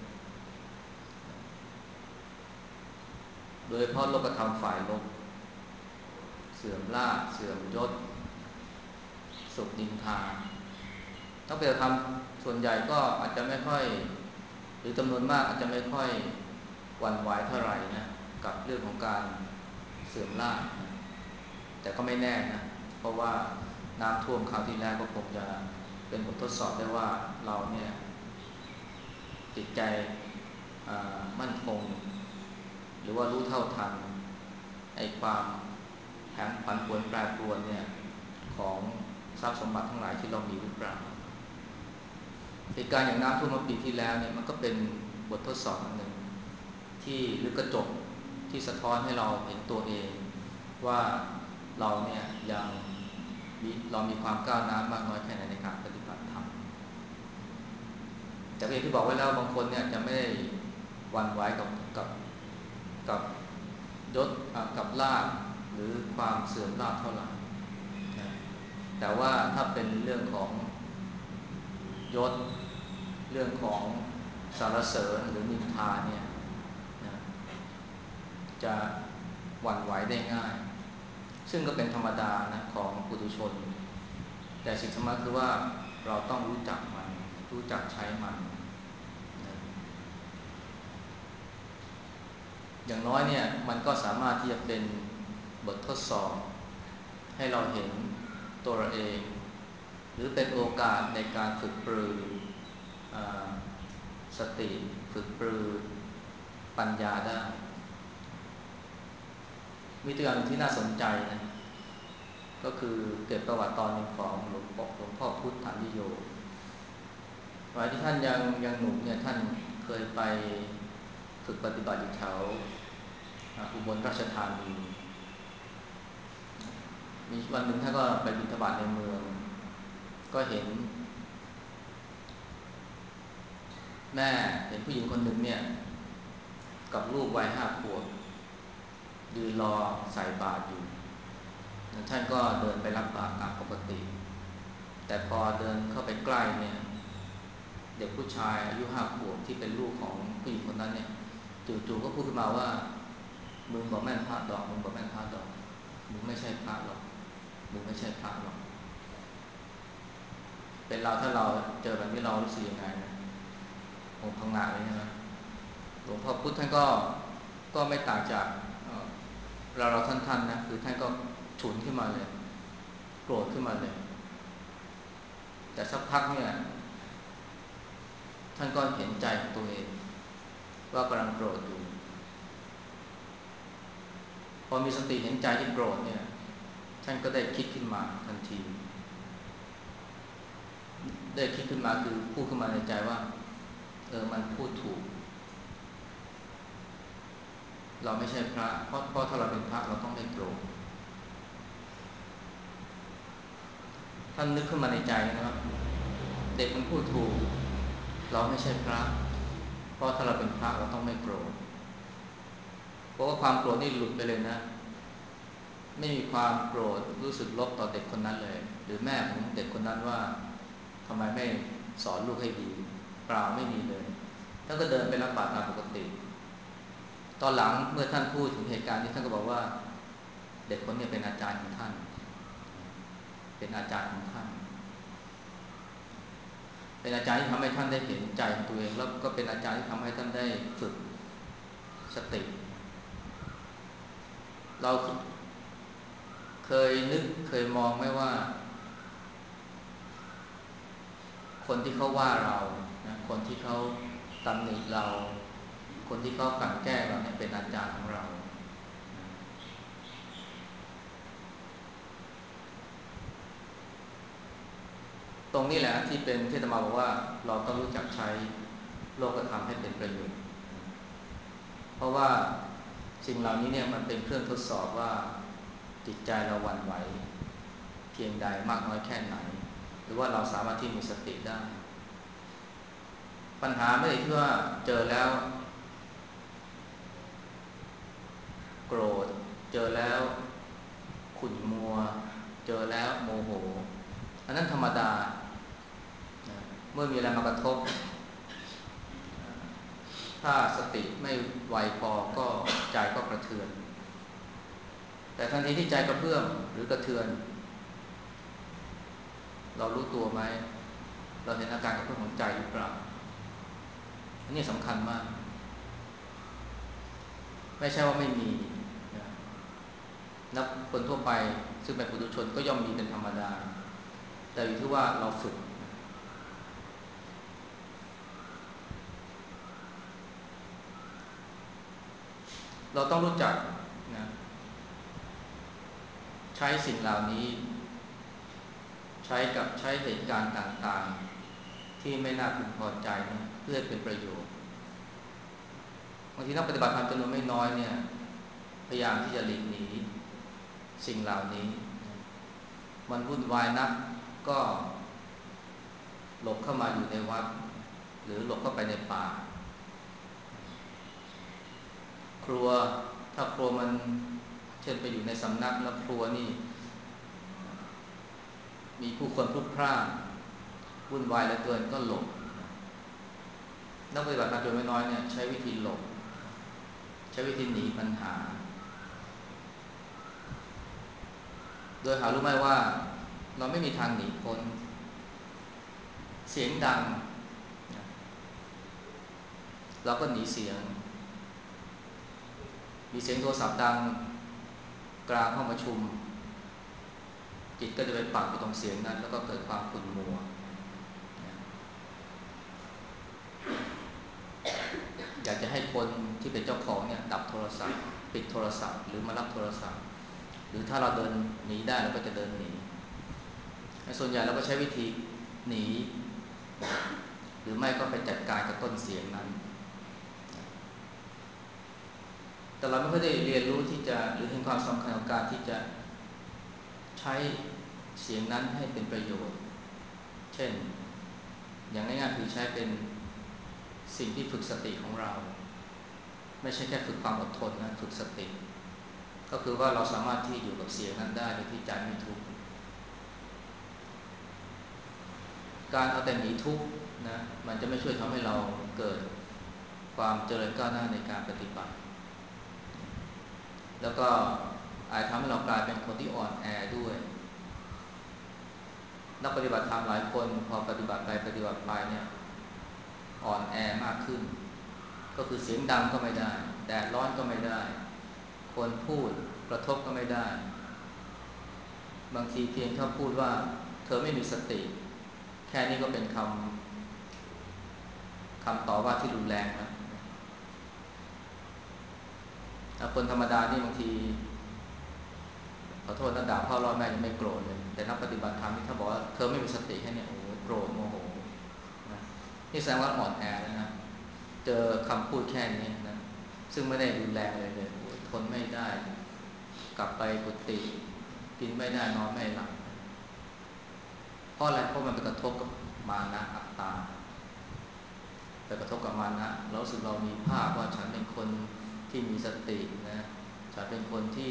โดยเฉพาะโลกธรรมฝ่ายลบเสื่อมลาภเสื่อมยศสุขนินทานักปฏิบัติธรรมส่วนใหญ่ก็อาจจะไม่ค่อยหรือจำนวนมากอาจจะไม่ค่อยหวั่นไหวเท่าไหร่นะกับเรื่องของการเสื่อมลาภนะแต่ก็ไม่แน่นะเพราะว่าน้ำท่วมคราวที่แล้วก็คงจะเป็นบททดสอบได้ว่าเราเนี่ยจิตใจมั่นคงหรือว่ารู้เท่าทันไอ้ความแผนผันผวนแปรปรวนเนี่ยของทรัพย์สมบัติทั้งหลายที่เรามีหรือเปล่าเหตุการณ์อย่างน้ำท่วมเมื่อปีที่แล้วเนี่ยมันก็เป็นบททดสอบอันหนึ่งที่หรือกระจกที่สะท้อนให้เราเห็นตัวเองว่าเราเนี่ยยังเรามีความก้าวหน้ามากน้อยแค่ไหนในการปฏิบัติธรรมแต่อย่างที่บอกไว้แล้วบางคนเนี่ยจะไม่ได้หวั่นไหวกับยศกับลาภหรือความเสื่อมลาภเท่าไหร่นะแต่ว่าถ้าเป็นเรื่องของยศเรื่องของสรรเสริญหรือนินทาเนี่ยนะจะหวั่นไหวได้ง่ายซึ่งก็เป็นธรรมดานะของปุถุชนแต่สิ่งสำคัญคือว่าเราต้องรู้จักมันรู้จักใช้มันนะอย่างน้อยเนี่ยมันก็สามารถที่จะเป็นบททดสอบให้เราเห็นตัวเราเองหรือเป็นโอกาสในการฝึกปรือสติฝึกปรือปัญญาได้มีตัวอย่างที่น่าสนใจนะก็คือเกิดประวัติตอนหนึ่งของหลวงพ่อพุทธานิโยสมัยที่ท่านยังหนุ่มเนี่ยท่านเคยไปฝึกปฏิบัติอยู่แถวอุบลราชธานีมีวันหนึ่งท่านก็ไปบิณฑบาตในเมืองก็เห็นแม่เห็นผู้หญิงคนหนึ่งเนี่ยกับลูกวัย5 ขวบยืนรอใส่บาตรอยู่ท่านก็เดินไปรับบาตรตามปกติแต่พอเดินเข้าไปใกล้เนี่ยเด็กผู้ชายอายุ5 ขวบที่เป็นลูกของผู้หญิงคนนั้นเนี่ยจู่ๆก็พูดขึ้นมาว่ามึงบอกแม่นพระดอกมึงบอกแม่นพระดอกมึงไม่ใช่พระหรอกมึงไม่ใช่พระหรอกเป็นเราถ้าเราเจอแบบนี้เรารู้สึกยังไงนะคงพังงะเลยใช่ไหมหลวงพ่อพุทธท่านก็ไม่ต่างจากเราท่านนะคือท่านก็ฉุนขึ้นมาเลยโกรธขึ้นมาเลยแต่สักพักเนี่ยท่านก็เห็นใจของตัวเองว่ากำลังโกรธอยู่พอมีสติเห็นใจที่โกรธเนี่ยท่านก็ได้คิดขึ้นมาทันทีได้คิดขึ้นมาคือพูดขึ้นมาในใจว่ามันพูดถูกเราไม่ใช่พระเพราะถ้าเราเป็นพระเราต้องไม่โกรธท่านนึกขึ้นมาในใจนะครับเด็กมันพูดถูกเราไม่ใช่พระเพราะถ้าเราเป็นพระเราต้องไม่โกรธเพราะว่าความโกรธนี่หลุดไปเลยนะไม่มีความโกรธรู้สึกลบต่อเด็กคนนั้นเลยหรือแม่ของเด็กคนนั้นว่าทำไมไม่สอนลูกให้ดีเปล่าไม่มีเลยท่านก็เดินไปรับบาตรตามปกติตอนหลังเมื่อท่านพูดถึงเหตุการณ์นี้ท่านก็บอกว่าเด็กคนนี้เป็นอาจารย์ของท่านเป็นอาจารย์ของท่านเป็นอาจารย์ที่ทำให้ท่านได้เห็นใจของตัวเองแล้วก็เป็นอาจารย์ที่ทำให้ท่านได้ฝึกสติเราเคยนึกเคยมองไหมว่าคนที่เขาว่าเรานะคนที่เขาตำหนิเราคนที่เขากลั่นแกล้งเราเนี่ยเป็นอาจารย์ของเราตรงนี้แหละที่เป็นที่อาตมาบอกว่าเราต้องรู้จักใช้โลกธรรมให้เป็นประโยชน์เพราะว่าสิ่งเหล่านี้เนี่ยมันเป็นเครื่องทดสอบว่าจิตใจเราหวั่นไหวเพียงใดมากน้อยแค่ไหนหรือว่าเราสามารถที่มีสติได้ปัญหาไม่ได้ที่ว่าเจอแล้วโกรธเจอแล้วขุ่นมัวเจอแล้วโมโหอันนั้นธรรมดาเมื่อมีอะไรมากระทบถ้าสติไม่ไวพอก็ใจก็กระเทือนแต่ทันทีที่ใจกระเพื่อมหรือกระเทือนเรารู้ตัวไหมเราเห็นอาการกระเพื่อมของใจหรือเปล่าอันนี้สำคัญมากไม่ใช่ว่าไม่มีนับคนทั่วไปซึ่งเป็นปุถุชนก็ย่อมมีเป็นธรรมดาแต่อยู่ที่ว่าเราฝึกเราต้องรู้จักนะใช้สิ่งเหล่านี้ใช้กับใช้เหตุการณ์ต่างๆที่ไม่น่าพึงพอใจนะเพื่อเป็นประโยชน์บางทีนักปฏิบัติธรรมจำนวนไม่น้อยเนี่ยพยายามที่จะหลีกหนีสิ่งเหล่านี้มันวุ่นวายนักก็หลบเข้ามาอยู่ในวัดหรือหลบเข้าไปในป่าครัวถ้าครัวมันเช่นไปอยู่ในสำนักแล้วครัวนี่มีผู้คนพลุกพล่านวุ่นวายเหลือเกินก็หลบนักปฏิบัติธรรมจำนวนไม่น้อยเนี่ยใช้วิธีหลบใช้วิธีหนีปัญหาโดยหารู้ไหมว่าเราไม่มีทางหนีพ้นเสียงดังเราก็หนีเสียงมีเสียงโทรศัพท์ดังกลางห้องประชุมจิตก็จะไปปักอยู่ตรงเสียงนั้นแล้วก็เกิดความขุ่นมัวอยากจะให้คนที่เป็นเจ้าของเนี่ยดับโทรศัพท์ปิดโทรศัพท์หรือมารับโทรศัพท์หรือถ้าเราเดินหนีได้เราก็จะเดินหนีส่วนใหญ่เราก็ใช้วิธีหนีหรือไม่ก็ไปจัดการกับต้นเสียงนั้นแต่เราไม่ค่อยได้เรียนรู้ที่จะหรือเห็นความสำคัญของการที่จะใช้เสียงนั้นให้เป็นประโยชน์เช่นอย่างง่ายๆคือใช้เป็นสิ่งที่ฝึกสติของเราไม่ใช่แค่ฝึกความอดทนนะฝึกสติก็คือว่าเราสามารถที่อยู่กับเสียงนั้นได้โดยที่ใจไม่ทุกข์การเอาแต่หนีทุกข์นะมันจะไม่ช่วยทำให้เราเกิดความเจริญก้าวหน้าในการปฏิบัติแล้วก็อาจทำให้เรากลายเป็นคนที่อ่อนแอด้วยนักปฏิบัติธรรมหลายคนพอปฏิบัติไปปฏิบัติไปเนี่ยอ่อนแอมากขึ้นก็คือเสียงดังก็ไม่ได้แดดร้อนก็ไม่ได้คนพูดกระทบก็ไม่ได้บางทีเพียงแค่พูดว่าเธอไม่มีสติแค่นี้ก็เป็นคำต่อว่าที่รุนแรงนะคนธรรมดานี่บางทีขอโทษนะด่าพ่อรอแม่ยังไม่โกรธเลยแต่นักปฏิบัติธรรมนี่ถ้าบอกว่าเธอไม่มีสติแค่นี้โอ้โหโกรธโมโหนะนี่แสดงว่าอ่อนแอแล้วนะเจอคำพูดแค่นี้นะซึ่งไม่ได้รุนแรงเลยทนไม่ได้กลับไปกุฏิกินไม่ได้นอนไม่หลับเพราะอะไรเพราะมันไปกระทบกับมานะอัตตาไปกระทบกับมานะเราสึกเรามีภาพว่าฉันเป็นคนที่มีสตินะฉันเป็นคนที่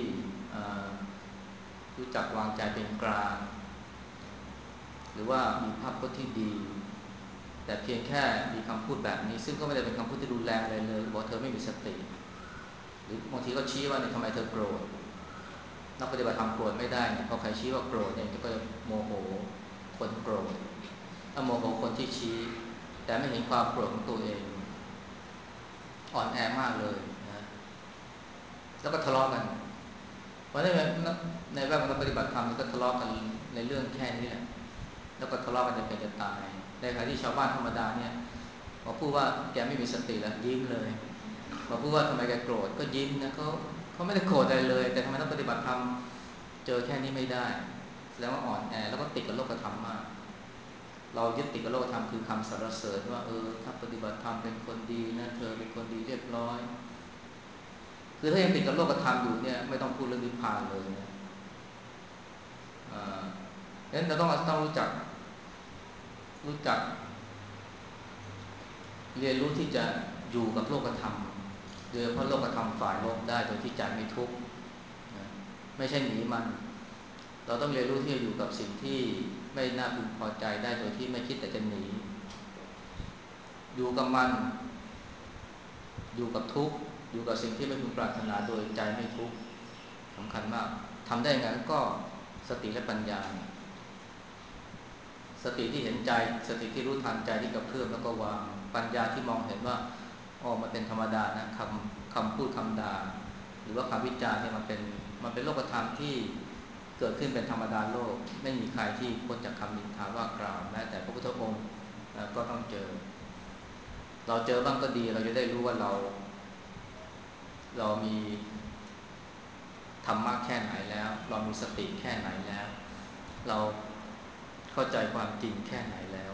รู้จักวางใจเป็นกลางหรือว่ามีภาพพจน์ที่ดีแต่เพียงแค่มีคำพูดแบบนี้ซึ่งก็ไม่ได้เป็นคำพูดที่รุนแรงอะไรเลยบอกเธอไม่มีสติหรือบางทีก็ชี้ว่าเนี่ยทำไมเธอโกรธนักปฏิบัติธรรมโกรธไม่ได้เนี่ยพอใครชี้ว่าโกรธเนี่ยก็จะโมโหคนโกรธถ้าโมโหคนที่ชี้แต่ไม่เห็นความโกรธของตัวเองอ่อนแอมากเลยนะแล้วก็ทะเลาะกันเพราะในแวดวงปฏิบัติธรรมก็ทะเลาะกันในเรื่องแค่นี้แหละแล้วก็ทะเลาะกันจนเป็นจะตายในขณะที่ชาวบ้านธรรมดาเนี่ยพอพูดว่าแกไม่มีสติแล้วยิ้มเลยพอพูดว่าทำไมแกโกรธก็ยิ้มนะเขาไม่ได้โกรธอะไรเลยแต่ทำไมต้องปฏิบัติธรรมเจอแค่นี้ไม่ได้แสดงว่าอ่อนแอแล้วก็ติดกับโลกธรรมมากเรายึดติดกับโลกธรรมคือคำสรรเสริญว่าถ้าปฏิบัติธรรมเป็นคนดีนะเธอเป็นคนดีเรียบร้อยคือถ้ายังติดกับโลกธรรมอยู่เนี่ยไม่ต้องพูดเรื่องนิพพานเลยนะงั้นเราต้องรู้จักเรียนรู้ที่จะอยู่กับโลกธรรมโดยเฉพาะโลกธรรมฝ่ายลบได้โดยที่ใจไม่ทุกข์ไม่ใช่หนีมันเราต้องเรียนรู้ที่จะอยู่กับสิ่งที่ไม่น่าพึงพอใจได้โดยที่ไม่คิดแต่จะหนีอยู่กับมันอยู่กับทุกข์อยู่กับสิ่งที่ไม่พึงปรารถนาโดยใจไม่ทุกข์สำคัญมากทำได้ไงก็สติและปัญญาสติที่เห็นใจสติที่รู้ทันใจที่กระเพื่อมแล้วก็วางปัญญาที่มองเห็นว่ามันเป็นธรรมดานะคำพูดคำด่าหรือว่าคำวิจารณ์เนี่ยมันเป็นโลกธรรมที่เกิดขึ้นเป็นธรรมดาโลกไม่มีใครที่พ้นจากคำนินทาว่ากล่าวแม้แต่พระพุทธองค์ก็ต้องเจอเราเจอบ้างก็ดีเราจะได้รู้ว่าเรามีธรรมะแค่ไหนแล้วเรามีสติแค่ไหนแล้วเราเข้าใจความจริงแค่ไหนแล้ว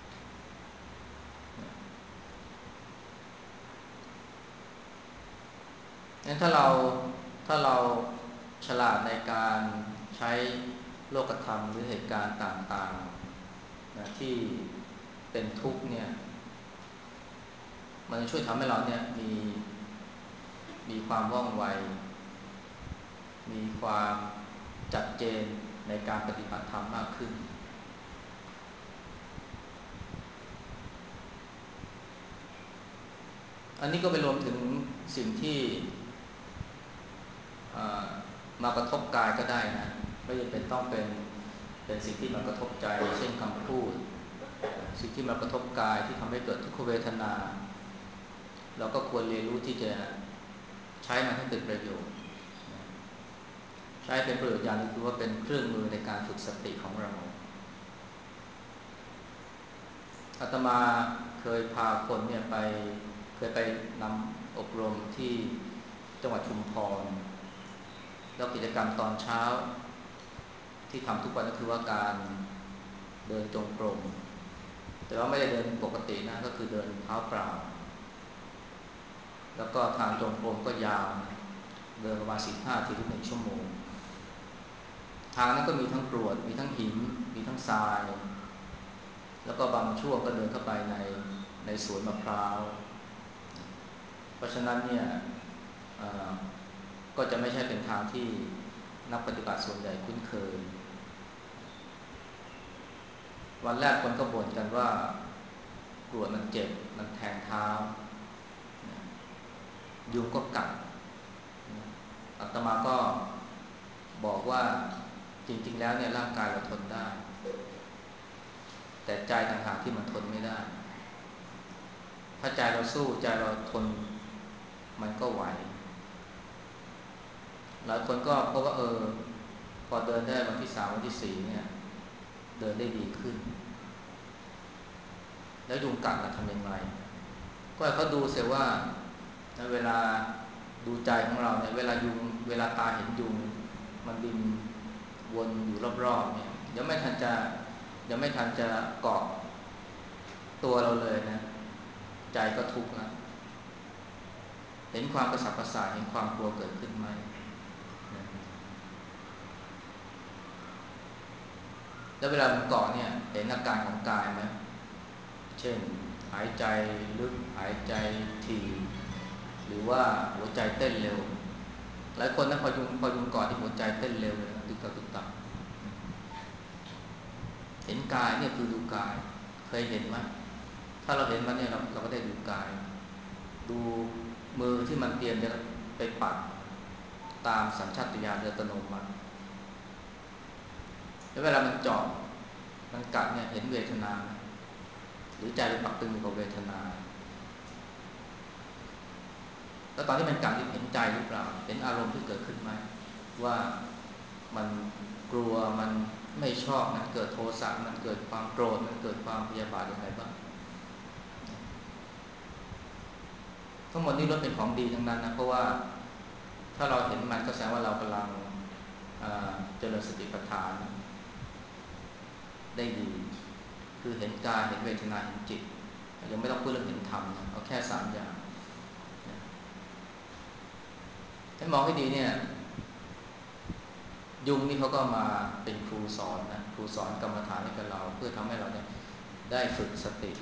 งั้นถ้าเราฉลาดในการใช้โลกธรรมหรือเหตุการณ์ต่างๆนะที่เป็นทุกข์เนี่ยมันจะช่วยทำให้เราเนี่ยมีความว่องไวมีความชัดเจนในการปฏิบัติธรรมมากขึ้นอันนี้ก็ไปรวมถึงสิ่งที่มากระทบกายก็ได้นะไม่จำเป็นต้องเป็นสิ่งที่มากระทบใจเช่นคำพูดสิ่งที่มากระทบกายที่ทำให้เกิดทุกขเวทนาเราก็ควรเรียนรู้ที่จะใช้มันให้เป็นประโยชน์ใช้เป็นประโยชน์อย่างนึงคือว่าเป็นเครื่องมือในการฝึกสติของเราอาตมาเคยพาคนเนี่ยเคยไปนำอบรมที่จังหวัดชุมพรแล้วกิจกรรมตอนเช้าที่ทำทุกวันก็คือว่าการเดินจงกรมแต่ว่าไม่ได้เดินปกตินะก็คือเดินเท้าเปล่าแล้วก็ทางจงกรมก็ยาวเดินประมาณ15 นาทีถึง1 ชั่วโมงทางนั้นก็มีทั้งกรวดมีทั้งหินมีทั้งทรายแล้วก็บางช่วงก็เดินเข้าไปในสวนมะพร้าวเพราะฉะนั้นเนี่ยก็จะไม่ใช่เป็นทางที่นักปฏิบัติส่วนใหญ่คุ้นเคยวันแรกคนก็บ่นกันว่ากรวดมันเจ็บมันแทงเท้ายุงก็กัดอาตมาก็บอกว่าจริงๆแล้วเนี่ยร่างกายเราทนได้แต่ใจต่างหากที่มันทนไม่ได้ถ้าใจเราสู้ใจเราทนมันก็ไหวหลายคนก็พบว่าพอเดินได้วันที่3วันที่4เนี่ยเดินได้ดีขึ้นแล้วยุงกัดเราทำยังไงก็ให้เขาดูเสียว่าเวลาดูใจของเราเนี่ยเวลาตาเห็นยุงมันบินวนอยู่รอบๆเนี่ยยังไม่ทันจะเกาะตัวเราเลยนะใจก็ทุกข์แล้วเห็นความกระสับกระส่ายเห็นความกลัวเกิดขึ้นไหมนะแล้วเวลามันเกาะเนี่ยเห็นอาการของกายไหมเช่นหายใจลึกหายใจถี่หรือว่าหัวใจเต้นเร็วหลายคนนะพอยุงเกาะที่หัวใจเต้นเร็วเลยนะตึกตักตึกตักเห็นกายเนี่ยคือดูกายเคยเห็นไหมถ้าเราเห็นมันเนี่ยเราก็ได้ดูกายดูมือที่มันเตรียมจะไปปัดตามสัญชาตญาณอัตโนมัติแล้วเวลามันเจาะมันกัดเนี่ยเห็นเวทนาหรือใจไปปักตึงอยู่กับเวทนาแล้วตอนที่มันกัดเห็นใจหรือเปล่าเห็นอารมณ์ที่เกิดขึ้นไหมว่ามันกลัวมันไม่ชอบมันเกิดโทสะมันเกิดความโกรธมันเกิดความพยาบาทยังไงบ้างทั้งหมดนี้ล้วนเป็นของดีทั้งนั้นนะเพราะว่าถ้าเราเห็นมันก็แสดงว่าเรากำลังเจริญสติปัฏฐานได้ดีคือเห็นกายเห็นเวทนาเห็นจิตยังไม่ต้องพูดเรื่องเห็นธรรมนะเอาแค่3อย่างให้มองให้ดีเนี่ยยุงนี่เขาก็มาเป็นครูสอนนะครูสอนกรรมฐานให้กับเราเพื่อทำให้เราเนี่ยได้ฝึกสติ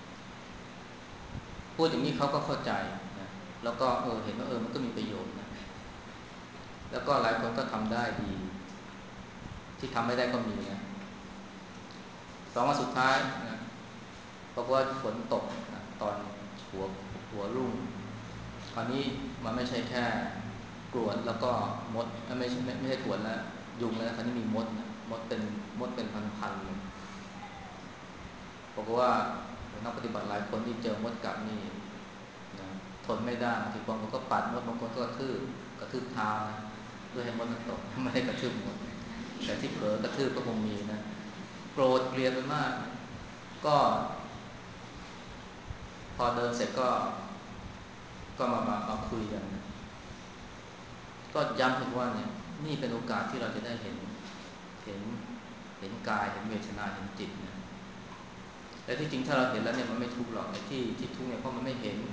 พูดอย่างนี้เขาก็เข้าใจนะแล้วก็เห็นว่ามันก็มีประโยชน์นะแล้วก็หลายคนก็ทำได้ดีที่ทำไม่ได้ก็มีนะ2 วันสุดท้ายนะเพราะว่าฝนตกนะตอนหัวรุ่งคราวนี้มันไม่ใช่แค่กรวดแล้วก็มดไม่ใช่กรวดแล้วยุงแล้วคราวนี้มีมดนะมดเป็นพันๆเลยบอกว่านักปฏิบัติหลายคนที่เจอมดกัดนี่นะทนไม่ได้บางทีบางคนก็ปัดมดบางคนก็กระทืบเท้านะเพื่อให้มดมันตกไม่ได้กระทืบมดแต่ที่เผลอกระทืบก็คงมีนะโกรธเกลียดไปมากก็พอเดินเสร็จก็มาคุยกันก็ย้ำถึงว่าเนี่ยนี่เป็นโอกาสที่เราจะได้เห็นเห็นกายเห็นเวทนาเห็นจิตนะแต่ที่จริงถ้าเราเห็นแล้วเนี่ยมันไม่ทุกข์หรอกไอ้ที่ทุกข์เนี่ยเพราะมันไม่เห็น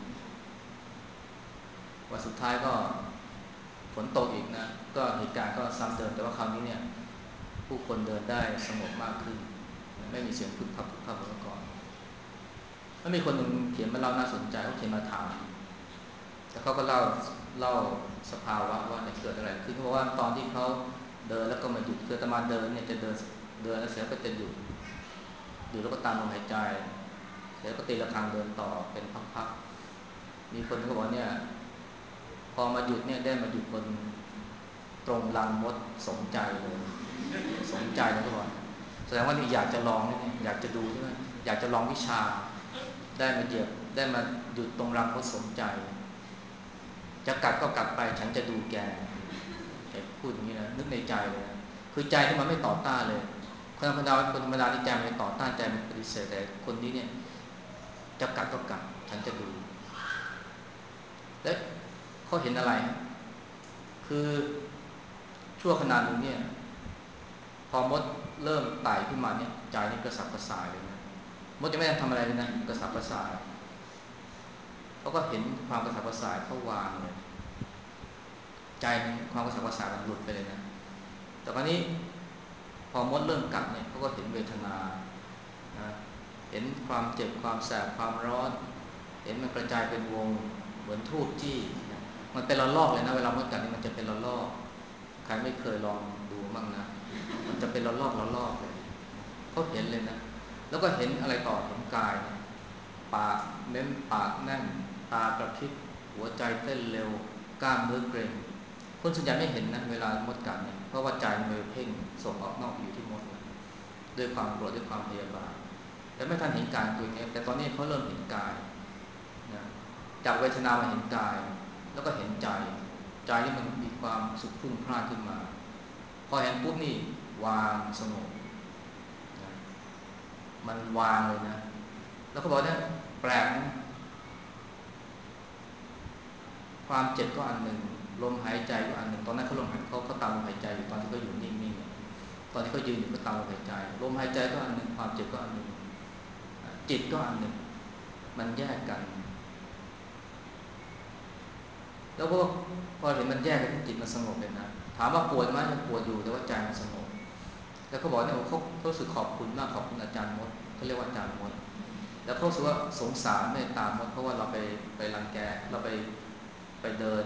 วันสุดท้ายก็ฝนตกอีกนะก็เหตุการณ์ก็ซ้ำเดิมแต่ว่าคราวนี้เนี่ยผู้คนเดินได้สงบมากขึ้นไม่มีเสียงพึบพับเหมือนเมื่อก่อนแล้วมีคนหนึ่งเขียนมาเล่าน่าสนใจเขาเขียนมาถามแล้วเขาก็เล่าสภาวะว่าเนี่ยเกิดอะไรขึ้นเพราะว่าตอนที่เขาเดินแล้วก็มาหยุดคืออาตมาเดินเนี่ยจะเดินแล้วเสร็จก็จะหยุดแล้วก็ตามลมหายใจเสร็จก็ตีระฆังเดินต่อเป็นพักๆมีคนก็บอกเนี่ยพอมาหยุดเนี่ยได้มาหยุดบนตรงรังมดสนใจเลยสนใจแล้วก็บอกแสดงว่านี่อยากจะลองนี่อยากจะดูใช่ไหมอยากจะลองวิชาได้มาเหยียบได้มาหยุดตรงรังมดสนใจจะกัดก็กัดไปฉันจะดูแกพูดอย่างนี้นะนึกในใจเลยนะคือใจที่มันไม่ต่อต้านเลยคนธรรมดาที่ใจมันต่อต้านใจมันปฏิเสธแต่คนนี้เนี่ยจะกัดก็กัดฉันจะดูและเขาเห็นอะไรคือชั่วขณะหนึ่งเนี่ยพอมดเริ่มไต่ขึ้นมาเนี่ยใจนี่กระสับกระส่ายเลยนะมดจะไม่ได้ทำอะไรเลยนะกระสับกระส่ายเขาก็เห็นความกระสับกระส่ายเขาวางเลยใจความกระสับกระส่ายมันหลุดไปเลยนะแต่คราวนี้พอมดเริ่มกัดเนี่ยเขาก็เห็นเวทนานะเห็นความเจ็บความแสบความร้อนเห็นมันกระจายเป็นวงเหมือนทูบจี้มันเป็นระลอกเลยนะเวลามดกัดนี่มันจะเป็นระลอกใครไม่เคยลองดูบ้างนะมันจะเป็นระลอกเลยเขาเห็นเลยนะแล้วก็เห็นอะไรต่อเห็นกายนะปากเม้มปากแน่นตากระพริบหัวใจเต้นเร็วกล้ามเนื้อเกร็งคนส่วนใหญ่ไม่เห็นนะเวลามดกัดเนี่ยเพราะว่าใจมันไปเพ่งส่งออกนอกอยู่ที่มดนะด้วยความโกรธด้วยความพยาบาทแต่ไม่ทันเห็นกายตัวเองแต่ตอนนี้เขาเริ่มเห็นกายนะจากเวทนามาเห็นกายแล้วก็เห็นใจที่มันมีความสุขพุ่งพล่านขึ้นมาพอเห็นปุ๊บนี่วางสงบนะมันวางเลยนะแล้วเขาบอกเนี่ยแปลกนะความเจ็บก็อันหนึ่งลมหายใจก็อันหนึ่งตอนนั้นเขาตามลมหายใจอยู่ตอนที่เขาอยู่นิ่งๆตอนที่เขายืนอยู่ก็ตามลมหายใจลมหายใจก็อันหนึ่งความเจ็บก็อันหนึ่งจิตก็อันหนึ่งมันแยกกันแล้วก็พอเห็นมันแยกกันจิตมันสงบเลยนะถามว่าปวดไหมมันปวดอยู่แต่ว่าใจมันสงบแล้วเขาบอกเนี่ยเขารู้สึกขอบคุณมากขอบคุณอาจารย์มดเขาเรียกว่าอาจารย์มดแล้วเขารู้สึกว่าสงสารเมตตามดเพราะว่าเราไปรังแกเราไปเดิน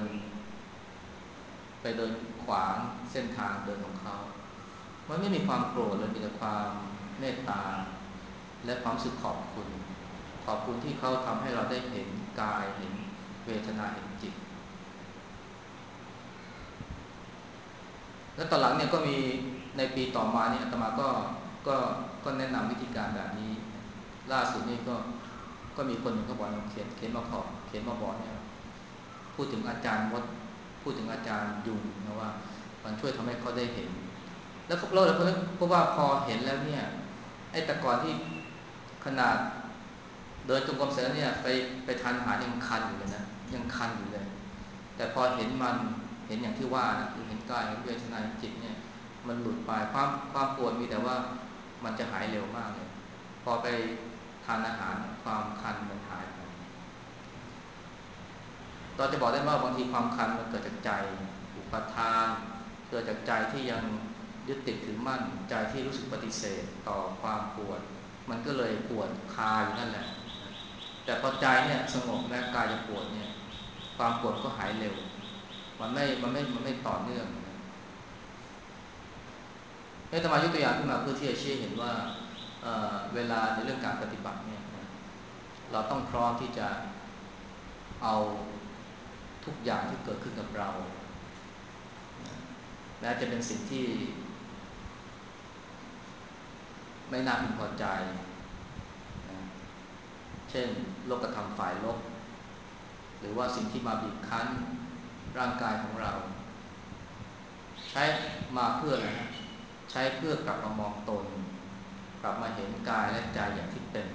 ขวางเส้นทางเดินของเขามันไม่มีความโกรธเลยมีแต่ความเมตตาและความรู้สึกขอบคุณที่เขาทำให้เราได้เห็นกายเห็นเวทนาเห็นจิตแล้วตอนหลังเนี่ยก็มีในปีต่อมาเนี่ยอาตมาก็ก็แนะนำวิธีการแบบนี้ล่าสุดนี่ก็มีคนหนึ่งเขาบอกเขียนมาขอเขียนมาบอกเนี่ยพูดถึงอาจารย์มดพูดถึงอาจารย์ยุงนะว่ามันช่วยทำให้เขาได้เห็นแล้วเราเพราะว่าพอเห็นแล้วเนี่ยไอ้แต่ก่อนที่ขนาดเดินจงกรมเสร็จเนี่ยไปทานอาหารยังคันอยู่เลยนะยังคันอยู่เลยแต่พอเห็นมันเห็นอย่างที่ว่านะคือเห็นกายเห็นเวทนาเห็นจิตเนี่ยมันหลุดไปความปวดมีแต่ว่ามันจะหายเร็วมากเลยพอไปทานอาหารความคันมันหายไปเราจะบอกได้ว่าบางทีความคันมันเกิดจากใจอุปทานเกิดจากใจที่ยังยึดติดถือมั่นใจที่รู้สึกปฏิเสธต่อความปวดมันก็เลยปวดคาอยู่นั่นแหละแต่พอใจเนี่ยสงบแม้กายจะปวดเนี่ยความปวดก็หายเร็วมันไม่ต่อเนื่องนี่ธรรมายกตัวอย่างขึ้นมาเพื่อที่จะชี้เห็นว่าเวลาในเรื่องการปฏิบัติเนี่ยเราต้องพร้อมที่จะเอาทุกอย่างที่เกิดขึ้นกับเราแม้จะเป็นสิ่งที่ไม่น่าพึงพอใจเช่นโลกธรรมฝ่ายลบหรือว่าสิ่งที่มาบีบคั้นร่างกายของเราใช้มาเพื่ออะไรใช้เพื่อกลับมามองตนกลับมาเห็นกายและใจอย่างที่เป็น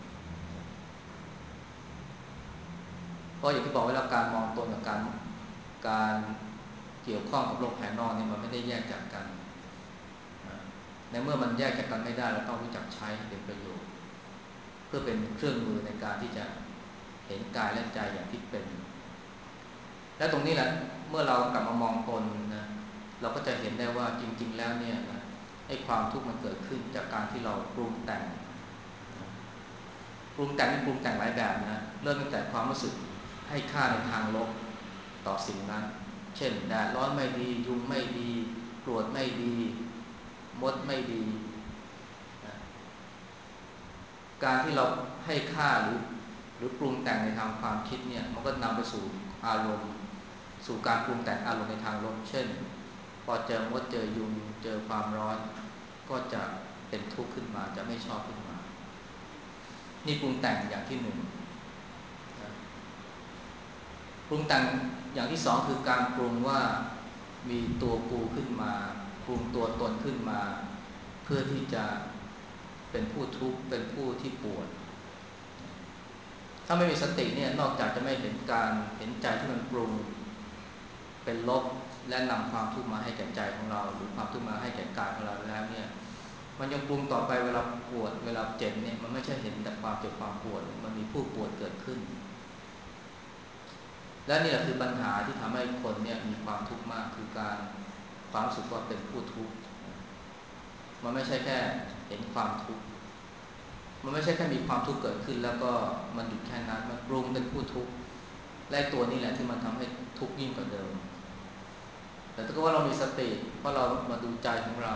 เพราะอย่างที่บอกไว้แล้วการมองตนกับการเกี่ยวข้องกับโลกภายนอกนี่มันไม่ได้แยกจากกันในเมื่อมันแยกจากกันไม่ได้เราต้องรู้จักใช้เป็นประโยชน์เพื่อเป็นเครื่องมือในการที่จะเห็นกายและใจอย่างที่เป็นและตรงนี้แหละเมื่อเรากลับมามองตนนะเราก็จะเห็นได้ว่าจริงๆแล้วเนี่ยนะไอ้ความทุกข์มันเกิดขึ้นจากการที่เราปรุงแต่งนี่ปรุงแต่งหลายแบบนะเริ่มตั้งแต่ความรู้สึกให้ค่าในทางลบต่อสิ่งนั้นเช่นแดดร้อนไม่ดียุงไม่ดีกรวดไม่ดีมดไม่ดีนะการที่เราให้ค่าหรือปรุงแต่งในทางความคิดเนี่ยมันก็นำไปสู่อารมณ์สู่การปรุงแต่งอารมณ์ในทางลบเช่นพอเจอมดเจอยุงเจอความร้อนก็จะเป็นทุกข์ขึ้นมาจะไม่ชอบขึ้นมานี่ปรุงแต่งอย่างที่หนึ่งนะปรุงแต่งอย่างที่สองคือการปรุงว่ามีตัวกูขึ้นมาปรุงตัวตนขึ้นมาเพื่อที่จะเป็นผู้ทุกข์เป็นผู้ที่ปวดถ้าไม่มีสติเนี่ยนอกจากจะไม่เห็นการเห็นใจที่มันปรุงเป็นลบและนำความทุกข์มาให้แก่ใจของเราหรือความทุกข์มาให้แก่กายของเราแล้วเนี่ยมันยังปรุงต่อไปเวลาปวดเวลาเจ็บเนี่ยมันไม่ใช่เห็นแต่ความเจ็บความปวดมันมีผู้ปวดเกิดขึ้นและนี่แหละคือปัญหาที่ทำให้คนเนี่ยมีความทุกข์มากคือการความรู้สึกว่าเป็นผู้ทุกข์มันไม่ใช่แค่เห็นความทุกข์มันไม่ใช่แค่มีความทุกข์เกิดขึ้นแล้วก็มันหยุดแค่นั้นมันปรุงเป็นผู้ทุกข์และตัวนี้แหละที่มันทำให้ทุกข์ยิ่งกว่าเดิมแต่ถ้าเกิดว่าเรามีสติเพราะเรามาดูใจของเรา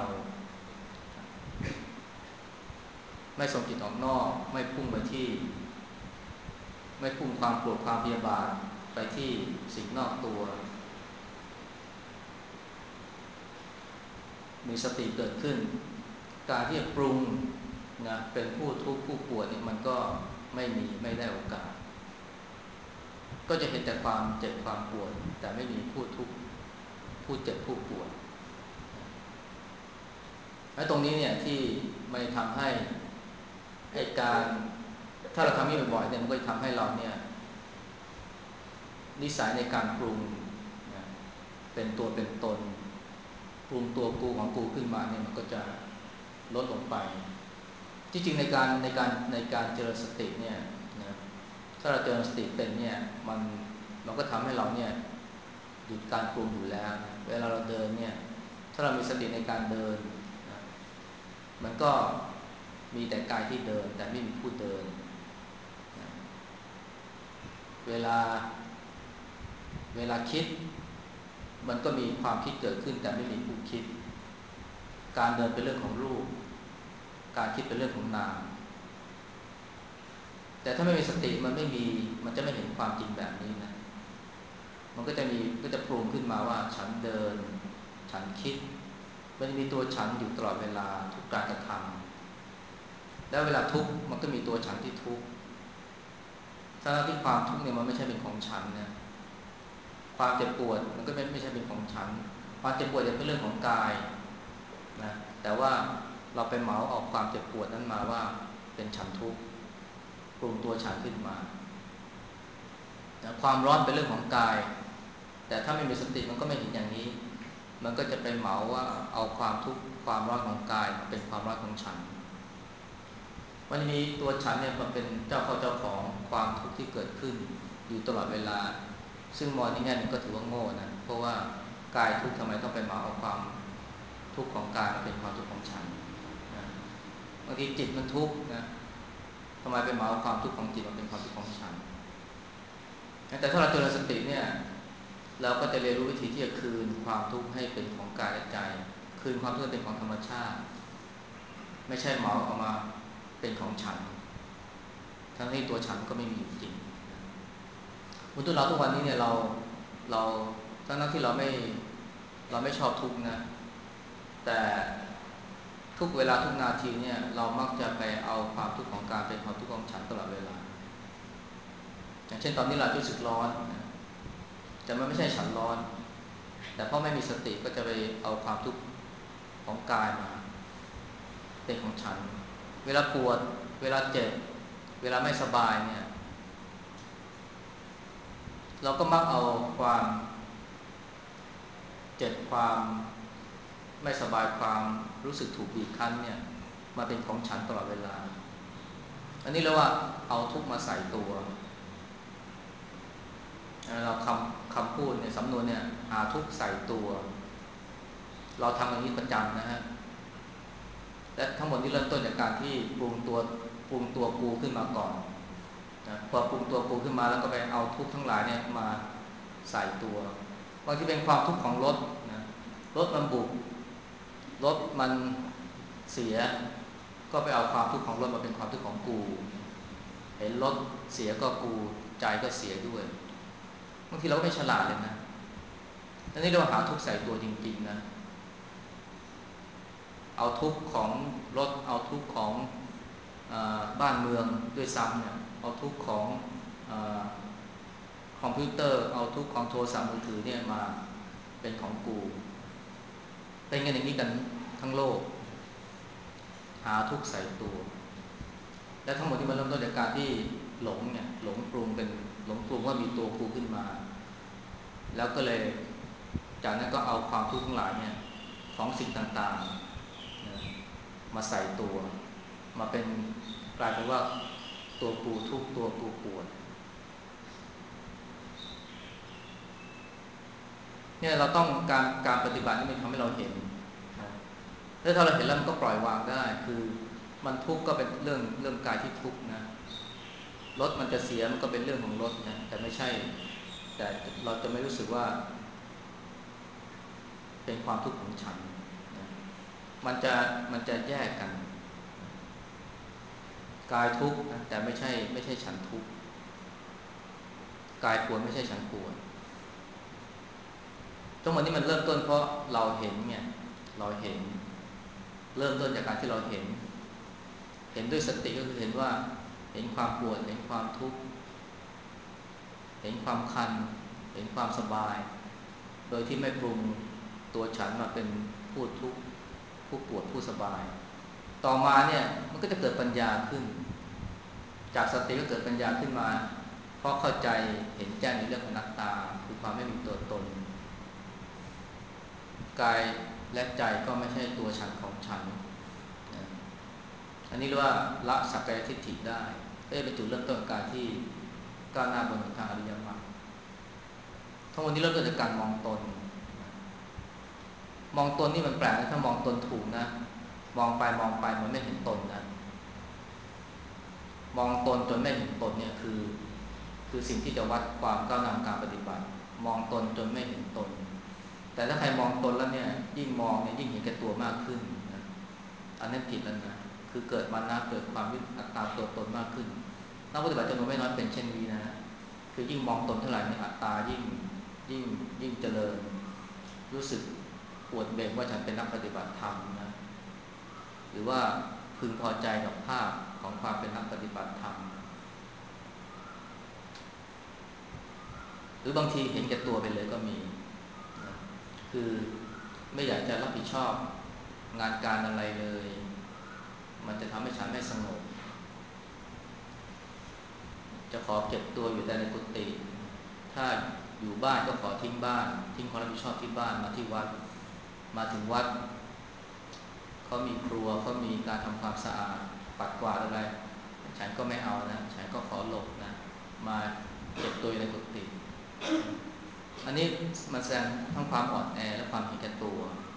ไม่ส่งจิตออกนอกไม่พุ่งไปที่ไม่พุ่งความโกรธความพยาบาทไปที่สิ่งนอกตัวมีสติเกิดขึ้นการที่จะปรุงนะเป็นผู้ทุกข์ผู้ปวดเนี่ยมันก็ไม่ได้โอกาสก็จะเห็นแต่ความเจ็บความปวดแต่ไม่มีผู้ทุกข์ผู้เจ็บผู้ปวดและตรงนี้เนี่ยที่ไม่ทำให้การถ้าเราทำนี้บ่อยๆเนี่ยมันก็จะทำให้เราเนี่ยนิสัยในการปรุงนะเป็นตัวเป็นตนปรุงตัวกูของกูขึ้นมาเนี่ยมันก็จะลดลงไปที่จริงในการเจริญสติเนี่ยนะถ้าเราเจริญสติเป็นเนี่ยมันก็ทำให้เราเนี่ยหยุดการปรุงอยู่แล้วนะเวลาเราเดินเนี่ยถ้าเรามีสติในการเดินนะมันก็มีแต่กายที่เดินแต่ไม่มีผู้เดินนะเวลาคิดมันก็มีความคิดเกิดขึ้นแต่ไม่มีผู้คิดการเดินเป็นเรื่องของรูปการคิดเป็นเรื่องของนามแต่ถ้าไม่มีสติมันจะไม่เห็นความจริงแบบนี้นะมันก็จะปรุงขึ้นมาว่าฉันเดินฉันคิดมันจะมีตัวฉันอยู่ตลอดเวลาทุกการกระทำแล้วเวลาทุกข์มันก็มีตัวฉันที่ทุกข์ถ้าที่ความทุกข์เนี่ยมันไม่ใช่เป็นของฉันเนี่ยความเจ็บปวดมันก็ไม่ใช่เป็นของฉันความเจ็บปวดจะเป็นเรื่องของกายนะแต่ว่าเราไปเหมาเอาความเจ็บปวดนั้นมาว่าเป็นฉันทุกข์ปรุงตัวฉันขึ้นมานะความร้อนเป็นเรื่องของกายแต่ถ้าไม่มีสติมันก็ไม่เห็นอย่างนี้มันก็จะไปเหมาว่าเอาความทุกข์ความร้อนของกายเป็นความร้อนของฉันวันนี้ตัวฉันเนี่ยมันเป็นเจ้าของความทุกข์ที่เกิดขึ้นอยู่ตลอดเวลาซึ่งมองในแง่นึงก็ถือว่าโง่นะเพราะว่ากายทุกข์ทำไมต้องไปเหมาเอาความทุกข์ของกายมาเป็นความทุกข์ของฉันนะบางทีจิตมันทุกข์นะทำไมไปเหมาเอาความทุกข์ของจิตมาเป็นความทุกข์ของฉันแต่ถ้าเราเจริญสติเนี่ยเราก็จะเรียนรู้วิธีที่จะคืนความทุกข์ให้เป็นของกายและใจคืนความทุกข์เป็นของธรรมชาติไม่ใช่เหมาเอามาเป็นของฉันทั้งที่ตัวฉันก็ไม่มีอยู่จริงบนตัวเราทุกวันนี้เนี่ยเราทั้งที่เราไม่ชอบทุกข์นะแต่ทุกเวลาทุกนาทีเนี่ยเรามักจะไปเอาความทุกข์ของการเป็นความทุกข์ของฉันตลอดเวลาอย่างเช่นตอนนี้เรารู้สึกร้อนแต่มันไม่ใช่ฉันร้อนแต่เพราะไม่มีสติก็จะไปเอาความทุกข์ของกายมาเป็นของฉันเวลาปวดเวลาเจ็บเวลาไม่สบายเนี่ยเราก็มักเอาความเจ็บความไม่สบายความรู้สึกถูกบีบคั้นเนี่ยมาเป็นของฉันตลอดเวลาอันนี้เรียกว่าเอาทุกข์มาใส่ตัวเราคำพูดในสำนวนเนี่ยหาทุกข์ใส่ตัวเราทำอย่างนี้ประจำนะฮะและทั้งหมดที่เริ่มต้นจากการที่ปรุงตัวกูขึ้นมาก่อนนะพอปรุงตัวกูขึ้นมาแล้วก็ไปเอาทุกข์ทั้งหลายเนี่ยมาใส่ตัวบางทีเป็นความทุกข์ของรถนะรถมันบุบรถมันเสียก็ไปเอาความทุกข์ของรถมาเป็นความทุกข์ของกูเห็นรถเสียก็กูใจก็เสียด้วยบางทีเราก็ไม่ฉลาดเลยนะอันนี้เราหาทุกข์ใส่ตัวจริงๆนะเอาทุกข์ของรถเอาทุกข์ของบ้านเมืองด้วยซ้ำเนี่ยเอาทุกข์ของคอมพิวเตอร์เอาทุกข์ของโทรศัพท์มือถือเนี่ยมาเป็นของกูเป็นกันอย่างนี้กันทั้งโลกหาทุกข์ใส่ตัวและทั้งหมดที่มันเริ่มต้นจากการที่หลงเนี่ยหลงปรุงว่ามีตัวกูขึ้นมาแล้วก็เลยจากนั้นก็เอาความทุกข์ทั้งหลายเนี่ยของสิ่งต่างๆนะมาใส่ตัวมาเป็นกลายเป็นว่าตัวกูทุกข์ตัวกูปวดเนี่ยเราต้องการปฏิบัตินี่มันทำให้เราเห็นนะถ้าเราเห็นแล้วมันก็ปล่อยวางได้คือมันทุกข์ก็เป็นเรื่องกายที่ทุกข์นะรถมันจะเสียมันก็เป็นเรื่องของรถนะแต่ไม่ใช่แต่เราจะไม่รู้สึกว่าเป็นความทุกข์ของฉันนะมันจะแยกกันกายทุกข์นะแต่ไม่ใช่ฉันทุกข์กายปวดไม่ใช่ฉันปวดทั้งหมดนี้มันเริ่มต้นเพราะเราเห็นเนี่ยเราเห็นเริ่มต้นจากการที่เราเห็นด้วยสติก็คือเห็นว่าเห็นความปวดเห็นความทุกข์เห็นความคันเห็นความสบายโดยที่ไม่ปรุงตัวฉันมาเป็นผู้ทุกข์ผู้ปวดผู้สบายต่อมาเนี่ยมันก็จะเกิดปัญญาขึ้นจากสติก็เกิดปัญญาขึ้นมาเพราะเข้าใจเห็นแจ้งในเรื่องอนัตตาคือความไม่มีตัวตนกายและใจก็ไม่ใช่ตัวฉันของฉันนะอันนี้เรียกว่าละสักกายทิฏฐิได้ก็จะเป็นจุดเริ่มต้นการที่ก้าวหน้าบนหนทางอริยมรรคทั้งหมดนี้เริ่มต้นจากการมองตนมองตนนี่มันแปลกนะถ้ามองตนถูกนะมองไปมองไปมันไม่เห็นตนนะมองตนจนไม่เห็นตนเนี่ยคือสิ่งที่จะวัดความก้าวหน้าการปฏิบัติมองตนจนไม่เห็นตนแต่ถ้าใครมองตนแล้วเนี่ยยิ่งมองเนี่ยยิ่งเห็นแก่ตัวมากขึ้นนะอันนั้นผิดแล้วนะคือเกิดมานะเกิดความอัตตาตัวตนมากขึ้นนักปฏิบัติจำนวนไม่น้อยเป็นเช่นนี้นะคือยิ่งมองตนเท่าไหร่เนี่ยอัตตายิ่งยิ่งเจริญรู้สึกอวดเบ่งว่าฉันเป็นนักปฏิบัติธรรมนะหรือว่าพึงพอใจกับภาพของความเป็นนักปฏิบัติธรรมหรือบางทีเห็นแก่ตัวไปเลยก็มีนะคือไม่อยากจะรับผิดชอบงานการอะไรเลยมันจะทำให้ฉันไม่สงบจะขอเก็บตัวอยู่แต่ในกุฏิถ้าอยู่บ้านก็ขอทิ้งบ้านทิ้งความรับผิดชอบที่บ้านมาที่วัดมาถึงวัดเขามีครัวเขามีการทำความสะอาดปัดกวาดอะไรฉันก็ไม่เอานะฉันก็ขอหลบนะมาเก็บตัวอยู่ในกุฏิอันนี้มันแสดงทั้งความอ่อนแอและความเห็นแก่ตัว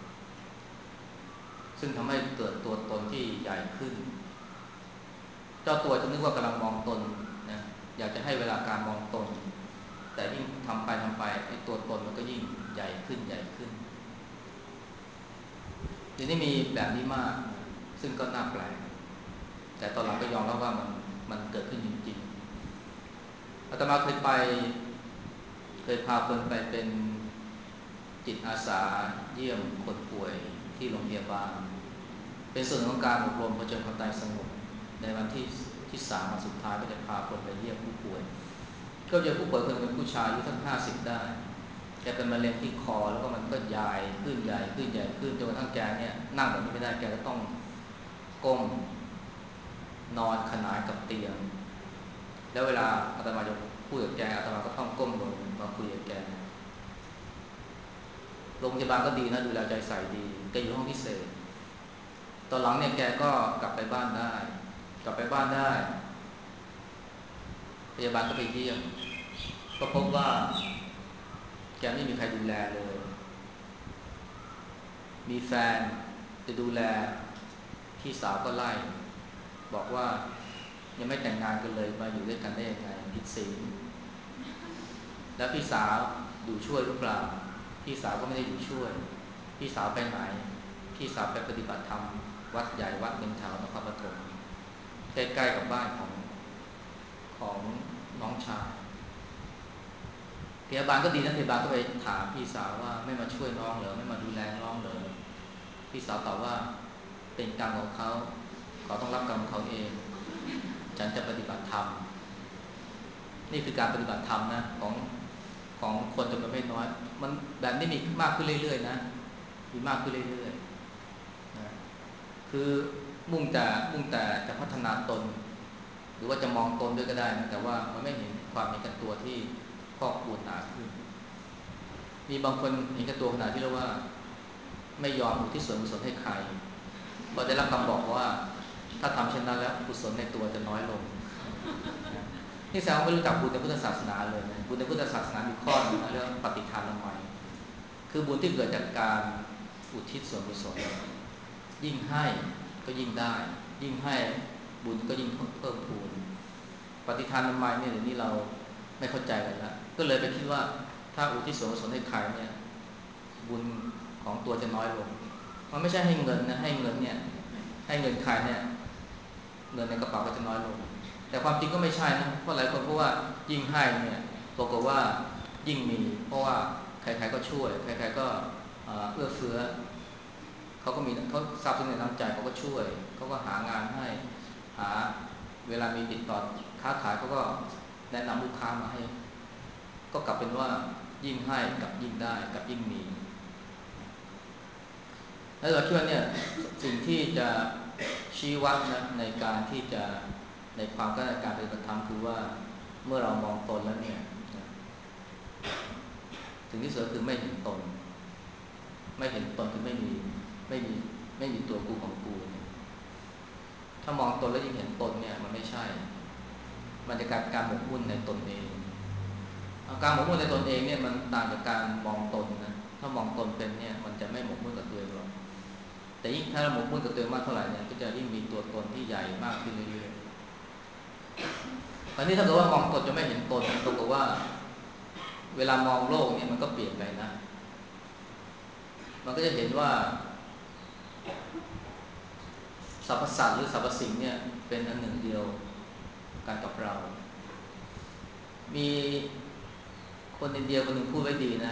ซึ่งทำให้เกิดตัวตนที่ใหญ่ขึ้นเจ้าตัวจะนึกว่ากำลังมองตนนะอยากจะให้เวลาการมองตนแต่ยิ่งทำไปไอ้ตัวตนมันก็ยิ่งใหญ่ขึ้นใหญ่ขึ้นทีนี้มีแบบนี้มากซึ่งก็น่าแปลกแต่ตอนหลังก็ยอมรับว่ามันเกิดขึ้นจริงๆอาตมาเคยพาคนไปเป็นจิตอาสาเยี่ยมคนป่วยที่โรงพยาบาลเป็นส่วนของการอบรมเผชิญความตายสงบในวันที่3วันสุดท้ายก็จะพาคนไปเยี่ยมผู้ป่วยก็เจอผู้ป่วยคนเป็นผู้ชายอายุทั้ง50ได้แกเป็นมะเร็งที่คอแล้วก็มันก็ใหญ่ขึ้นใหญ่ขึ้นใหญ่ขึ้นจนกระทั่งแกเนี่ยนั่งแบบนี้ไม่ได้แกก็ต้องก้มนอนขนานกับเตียงแล้วเวลาอาตมาจะพูดกับแกอาตมาก็ต้องก้มลงมาคุยกับแกโรงพยาบาลก็ดีนะดูแลใจใส่ดีแกอยู่ห้องพิเศษตอนหลังเนี่ยแกก็กลับไปบ้านได้กลับไปบ้านได้พยาบาลก็ไปเยี่ยมก็พบว่าแกไม่มีใครดูแลเลยมีแฟนจะดูแลพี่สาวก็ไล่บอกว่ายังไม่แต่งงานกันเลยมาอยู่ด้วยกันได้ยังไงผิดศีลแล้วพี่สาวอยู่ช่วยหรือเปล่าพี่สาวก็ไม่ได้อยู่ช่วยพี่สาวไปไหนพี่สาวไปปฏิบัติธรรมวัดใหญ่วัดหนึ่งแถวนครปฐมใกล้ๆกับบ้านของน้องชายพยาบาลก็ดีนะพยาบาลก็ไปถามพี่สาวว่าไม่มาช่วยน้องเหรอไม่มาดูแลน้องเหรอพี่สาวตอบว่าเป็นกรรมของเขาเขาต้องรับกรรมของเขาเองฉันจะปฏิบัติธรรมนี่คือการปฏิบัติธรรมนะของคนจำนวนไม่น้อยมันแบบนี้มีมากขึ้นเรื่อยๆนะมีมากขึ้นเรื่อยๆนะคือมุ่งแต่จะพัฒนาตนหรือว่าจะมองตนด้วยก็ได้นะแต่ว่ามันไม่เห็นความเห็นแก่ตัวที่พอกพูนหนาขึ้นมีบางคนเห็นแก่ตัวขนาดที่เรียกว่าไม่ยอมอุทิศส่วนกุศลให้ใครพอได้รับคำบอกว่าถ้าทำเช่นนั้นแล้วกุศลในตัวจะน้อยลงนี่แสดงว่าไม่รู้จักบุญในพุทธศาสนาเลยนะบุญในพุทธศาสนามีข้อนึงนะเรื่องปฏิทานละไมคือบุญที่เกิดจากการอุทิศส่วนกุศลยิ่งให้ก็ยิ่งได้ยิ่งให้บุญก็ยิ่งเพิ่มพูนปฏิทานละไมเนี่ยเดี๋ยวนี้เราไม่เข้าใจกันแล้วก็เลยไปคิดว่าถ้าอุทิศส่วนกุศลให้ใครเนี่ยบุญของตัวจะน้อยลงมันไม่ใช่ให้เงินนะให้เงินเนี่ยให้เงินใครเนี่ยเงินในกระเป๋าก็จะน้อยลงแต่ความจริงก็ไม่ใช่นะเพราะหลายคนเพราะว่ายิ่งให้เนี่ยปรากฏว่ายิ่งมีเพราะว่าใครๆก็ช่วยใครๆก็เอื้อเฟื้อเขาก็มีเขาทราบซึ้งในน้ำใจเขาก็ช่วยเขาก็หางานให้หาเวลามีติดต่อค้าขายเขาก็แนะนำลูกค้ามาให้ก็กลับเป็นว่ายิ่งให้กับยิ่งได้กับยิ่งมีแล้วเราคิดว่าเนี่ยสิ่งที่จะชี้วัดนะในการที่จะในความก้าวหน้าการปฏิบัติธรรมคือว่าเมื่อเรามองตนแล้วเนี่ยสิ่งที่สุดคือไม่เห็นตนไม่เห็นตนคือไม่มีไม่มีตัวกูของกูเนี่ยถ้ามองตนแล้วยิ่งเห็นตนเนี่ยมันไม่ใช่มันจะกลายเป็นการหมกมุ่นในตนเองการหมกมุ่นในตนเองเนี่ยมันต่างจากการมองตนนะถ้ามองตนเป็นเนี่ยมันจะไม่หมกมุ่นกับตัวเองหรอกแต่ยิ่งถ้าเราหมกมุ่นกับตัวเองมากเท่าไหร่เนี่ยก็จะยิ่งมีตัวตนที่ใหญ่มากขึ้นเรื่อยๆตอนนี้ถ้าเกิดว่ามองตนจะไม่เห็นตนปรากฏว่าเวลามองโลกเนี่ยมันก็เปลี่ยนไปนะมันก็จะเห็นว่าสรรพสัตว์หรือสรรพสิ่งเนี่ยเป็นอันหนึ่งเดียวกันกับเรา มีคนอินเดียคนหนึ่งพูดไว้ดีนะ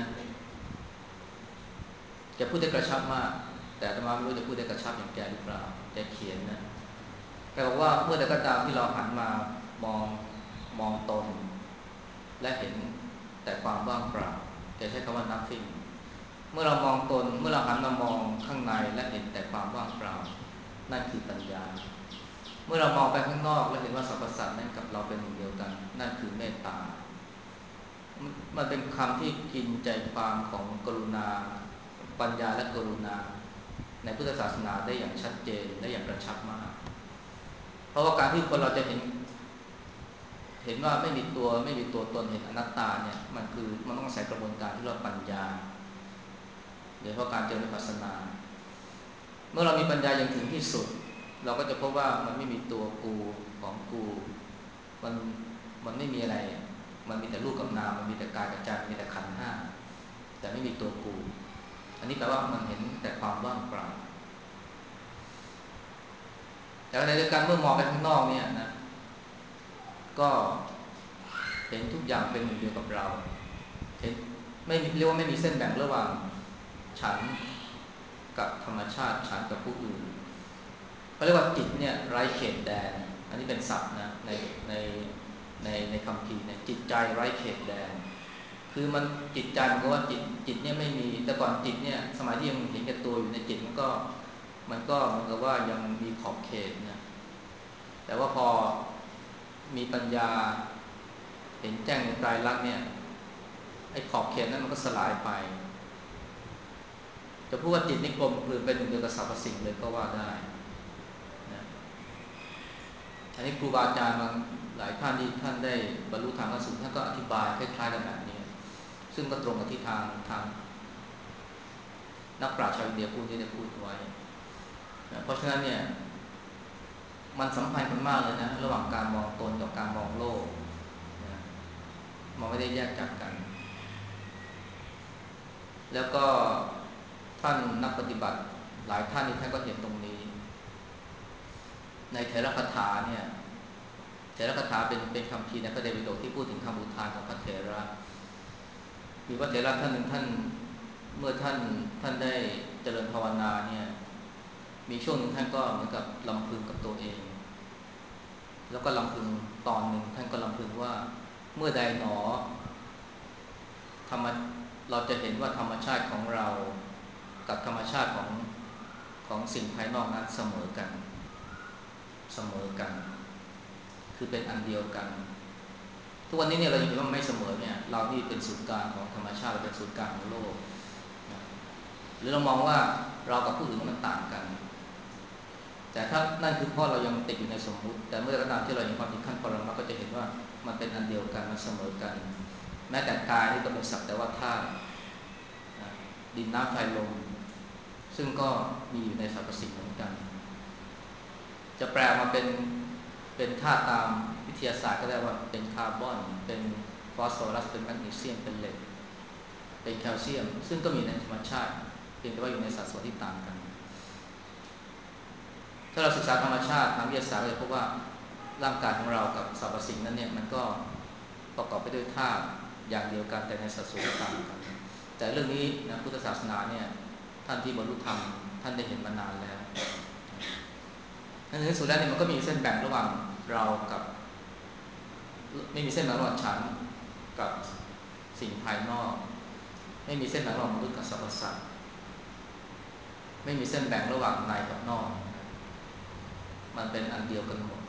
แกพูดได้กระชับมากแต่อาตมาไม่รู้จะพูดได้กระชับอย่างแกหรือเปล่าแกเขียนนะแกบอกว่าเมื่อใดก็ตามที่เราหันมามองตนและเห็นแต่ความว่างเปล่าแกใช้คำว่า nothing เมื่อเรามองตนเมื่อเราหันมามองข้างในและเห็นแต่ความว่างเปล่านั่นคือปัญญาเมื่อเรามองไปข้างนอกและเห็นว่าสรรพสัตว์นั้นกับเราเป็นหนึ่งเดียวกันนั่นคือเมตตามันเป็นคำที่กินใจความของกรุณาปัญญาและกรุณาในพุทธศาสนาได้อย่างชัดเจนและอย่างกระชับมากเพราะว่าการที่คนเราจะเห็นว่าไม่มีตัวตนเห็นอนัตตาเนี่ยมันต้องอาศัยกระบวนการที่เราปัญญาโดยเฉพาะการเจริญวิปัสสนาเมื่อเรามีปัญญาอย่างถึงที่สุดเราก็จะพบว่ามันไม่มีตัวกูของกูมันมันไม่มีอะไรมันมีแต่รูปกับนามมันมีแต่กายกับใจมีแต่ขันธ์ห้าแต่ไม่มีตัวกูอันนี้แปลว่ามันเห็นแต่ความว่างเปล่าแต่ในเรื่องการเมื่อมองไปข้างนอกเนี่ยนะก็เห็นทุกอย่างเป็นหนึ่งเดียวกับเราเห็นไม่เรียกว่าไม่มีเส้นแบ่งระหว่างฉันกับธรรมชาติฉันกับผู้อื่นเขาเรียกว่าจิตเนี่ยไร้เขตแดนอันนี้เป็นศัพท์นะในในคัมภีร์เนี่ยจิตใจไร้เขตแดนคือมันจิตใจมันก็ว่าจิตเนี่ยไม่มีแต่ก่อนจิตเนี่ยสมัยที่ยังเห็นแก่ตัวอยู่ในจิตมันก็เหมือนกับว่ายังมีขอบเขตนะแต่ว่าพอมีปัญญาเห็นแจ้งในไตรลักษณ์เนี่ยไอ้ขอบเขตนั้นมันก็สลายไปจะพูดว่าจิตนิกลมกลืนเป็นหนึ่งเดียวกับสรรพสิ่งเลยก็ว่าได้นะอันนี้ครูบาอาจารย์บางหลายท่านที่ท่านได้บรรลุธรรมสูตรท่านก็อธิบายคล้ายๆกันแบบนี้ซึ่งก็ตรงกับที่ทางนักปราชญ์ชาวอินเดียพูดที่ได้พูดไว้นะเพราะฉะนั้นเนี่ยมันสัมพันธ์กันมากเลยนะระหว่างการมองตนกับการมองโลกนะมันไม่ได้แยกจากกันแล้วก็ท่านนักปฏิบัติหลายท่านที่ท่านก็เห็นตรงนี้ในเถรคถาเนี่ยเถรคถาเป็นคำพีในพระไตรปิฎกที่พูดถึงคำอุทานของพระเถระมีพระเถระท่านหนึ่งเมื่อท่านได้เจริญภาวนาเนี่ยมีช่วงหนึ่งท่านก็เหมือนกับลำพึงกับตัวเองแล้วก็ลำพึงตอนหนึ่งท่านก็ลำพึงว่าเมื่อใดหนอธรรมเราจะเห็นว่าธรรมชาติของเรากับธรรมชาติของสิ่งภายนอกนั้นเสมอกันคือเป็นอันเดียวกันทุกวันนี้เนี่ยเรายังเห็นว่ามันไม่เสมอเนี่ยเรานี่เป็นศูนย์กลางของธรรมชาติเป็นศูนย์กลางของโลกหรือเรามองว่าเรากับผู้อื่นมันต่างกันแต่ถ้านั่นคือเพราะเรายังติดอยู่ในสมมุติแต่เมื่อระดับที่เราเห็นความจริงขั้นปรมัตถ์ก็จะเห็นว่ามันเป็นอันเดียวกันมันเสมอกันแม้แต่กายนี่ก็เป็นสักแต่ว่าธาตุดินน้ำไฟลมซึ่งก็มีอยู่ในสรรพสิ่งเหมือนกันจะแปลมาเป็นธาตุตามวิทยาศาสตร์ก็ได้ว่าเป็นคาร์บอนเป็นฟอสฟอรัสเป็นแมกนีเซียมเป็นเหล็กเป็นแคลเซียมซึ่งก็มีในธรรมชาติเพียงแต่ว่าอยู่ในสัดส่วนที่ต่างกันถ้าเราศึกษาธรรมชาติทางวิทยาศาสตร์ก็จะพบว่าร่างกายของเรากับสรรพสิ่งนั้นเนี่ยมันก็ประกอบไปด้วยธาตุอย่างเดียวกันแต่ในสัดส่วนที่ต่างกันแต่เรื่องนี้นะพุทธศาสนาเนี่ยท่านที่บรรลุธรรมท่านได้เห็นมานานแล้วในที่สุดแล้วเนี่ยมันก็มีเส้นแบ่งระหว่างเรากับไม่มีเส้นแบ่งระหว่างฉันกับสิ่งภายนอกไม่มีเส้นแบ่งระหว่างมนุษย์กับสรรพสัตว์ไม่มีเส้นแบ่งระหว่างในกับนอกมันเป็นอันเดียวกันหมด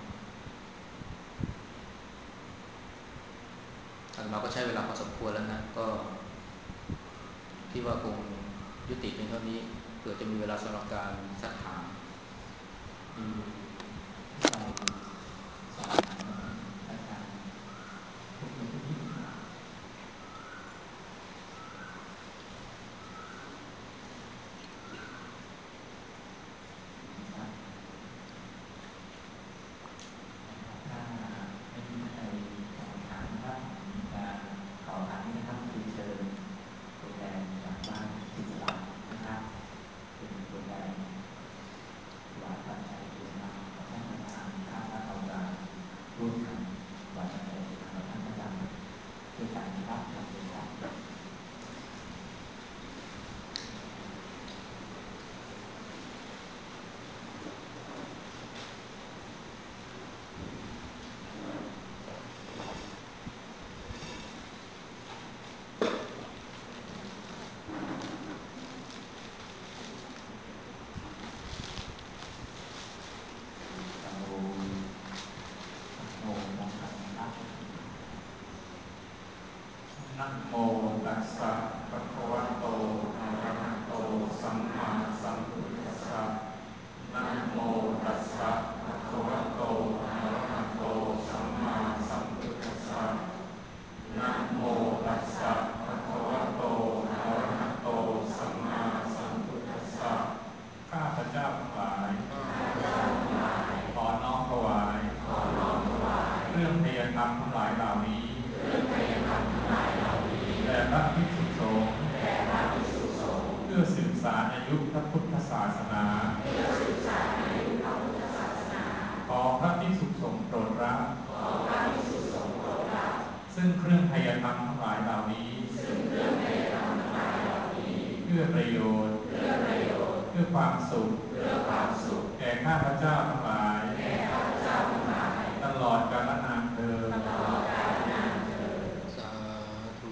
เราก็ใช้เวลาพอสมควรแล้วนะก็คิดว่าคงยุติเพียงเท่านี้เผื่อจะมีเวลาสำหรับการซักถามมีใครสอบถามอาจารย์ธรรมทั้งหลายเหล่านี้แด่พระภิกษุสงฆ์เพื่อสืบสานอายุพระพุทธศาสนาขอพระภิกษุสงฆ์โปรดรับซึ่งเครื่องไถ่ธรรมทั้งหลายเหล่านี้เพื่อประโยชน์เพื่อความสุขแก่ข้าพเจ้าทั้งหลายตลอดกาลนานเทอญสาธุ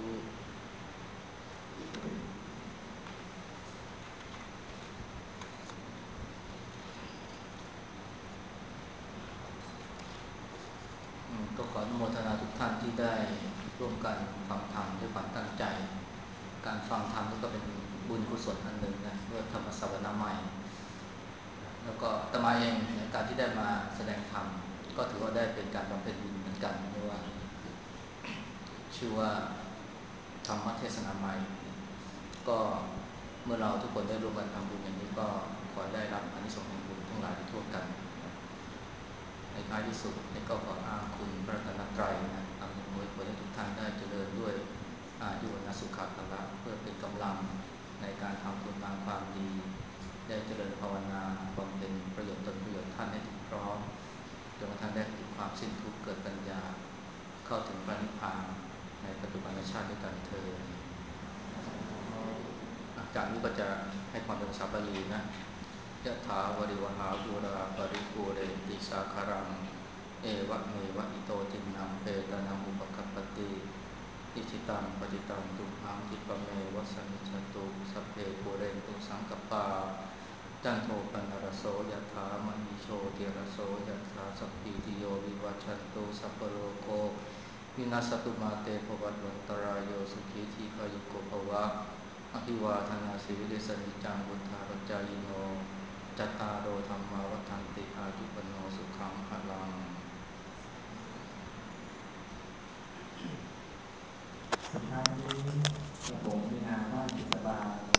ก็ขออนุโมทนาทุกท่านที่ได้ร่วมกันฟังธรรมด้วยความตั้งใจ การฟังธรรมนี่ก็เป็นบุญกุศลอันหนึ่งนะเพื่อธรรมสวนาใหม่แล้วก็อาตมาเองการที่ได้มาแสดงธรรมก็ถือว่าได้เป็นการบำเพ็ญบุญเหมือนกันเพราะว่าชื่อว่าธรรมเทศนาใหม่ก็เมื่อเราทุกคนได้ร่วมกันทำบุญอย่างนี้ก็ขอได้รับอานิสงส์แห่งบุญทั้งหลายที่ทั่วกันในท้ายที่สุดก็ขออ้างคุณพระรัตนตรัยนะอำนวยผลให้ทุกท่านได้เจริญด้วยอายุวันะสุขภาละเพื่อเป็นกำลังในการทำคุณงามความดีได้เจริญภาวนาบำเพ็ญประโยชน์ตนประโยชน์ท่านให้ถึงพร้อมจนกระทั่งได้ถึงความสิ้นทุกข์เกิดปัญญาเข้าถึงพระนิพพานในปัจจุบันชาติด้วยกันเถิดจากนี้ก็จะให้ความเป็นภาษาบาลีนะยะถาวริวหาภูราปริปูเรนติสาคารังเอวะเมวะอิโตทินังเปตานังอุปกัปปติอิจิตังปฏิตังตุมหังคิปะเมวะสมิจฉตุสัพเพปุเรนตุสังกปาจันโทปนรโสยะถามณีโชติรโสยะถาสัพพิติโยวิวัชชันตุสัพพโลกโควินาศตุมาเตภวัตวันตรายโยสุขีทีขายุโกภวะอภิวาทนาสิวิริสนิจังวุธาปจายโนจัตตารโอธรรมาวัฏันติอายุปโนสุขังพลังสุดท้ายนี้กระผมมีนามว่ากิตบา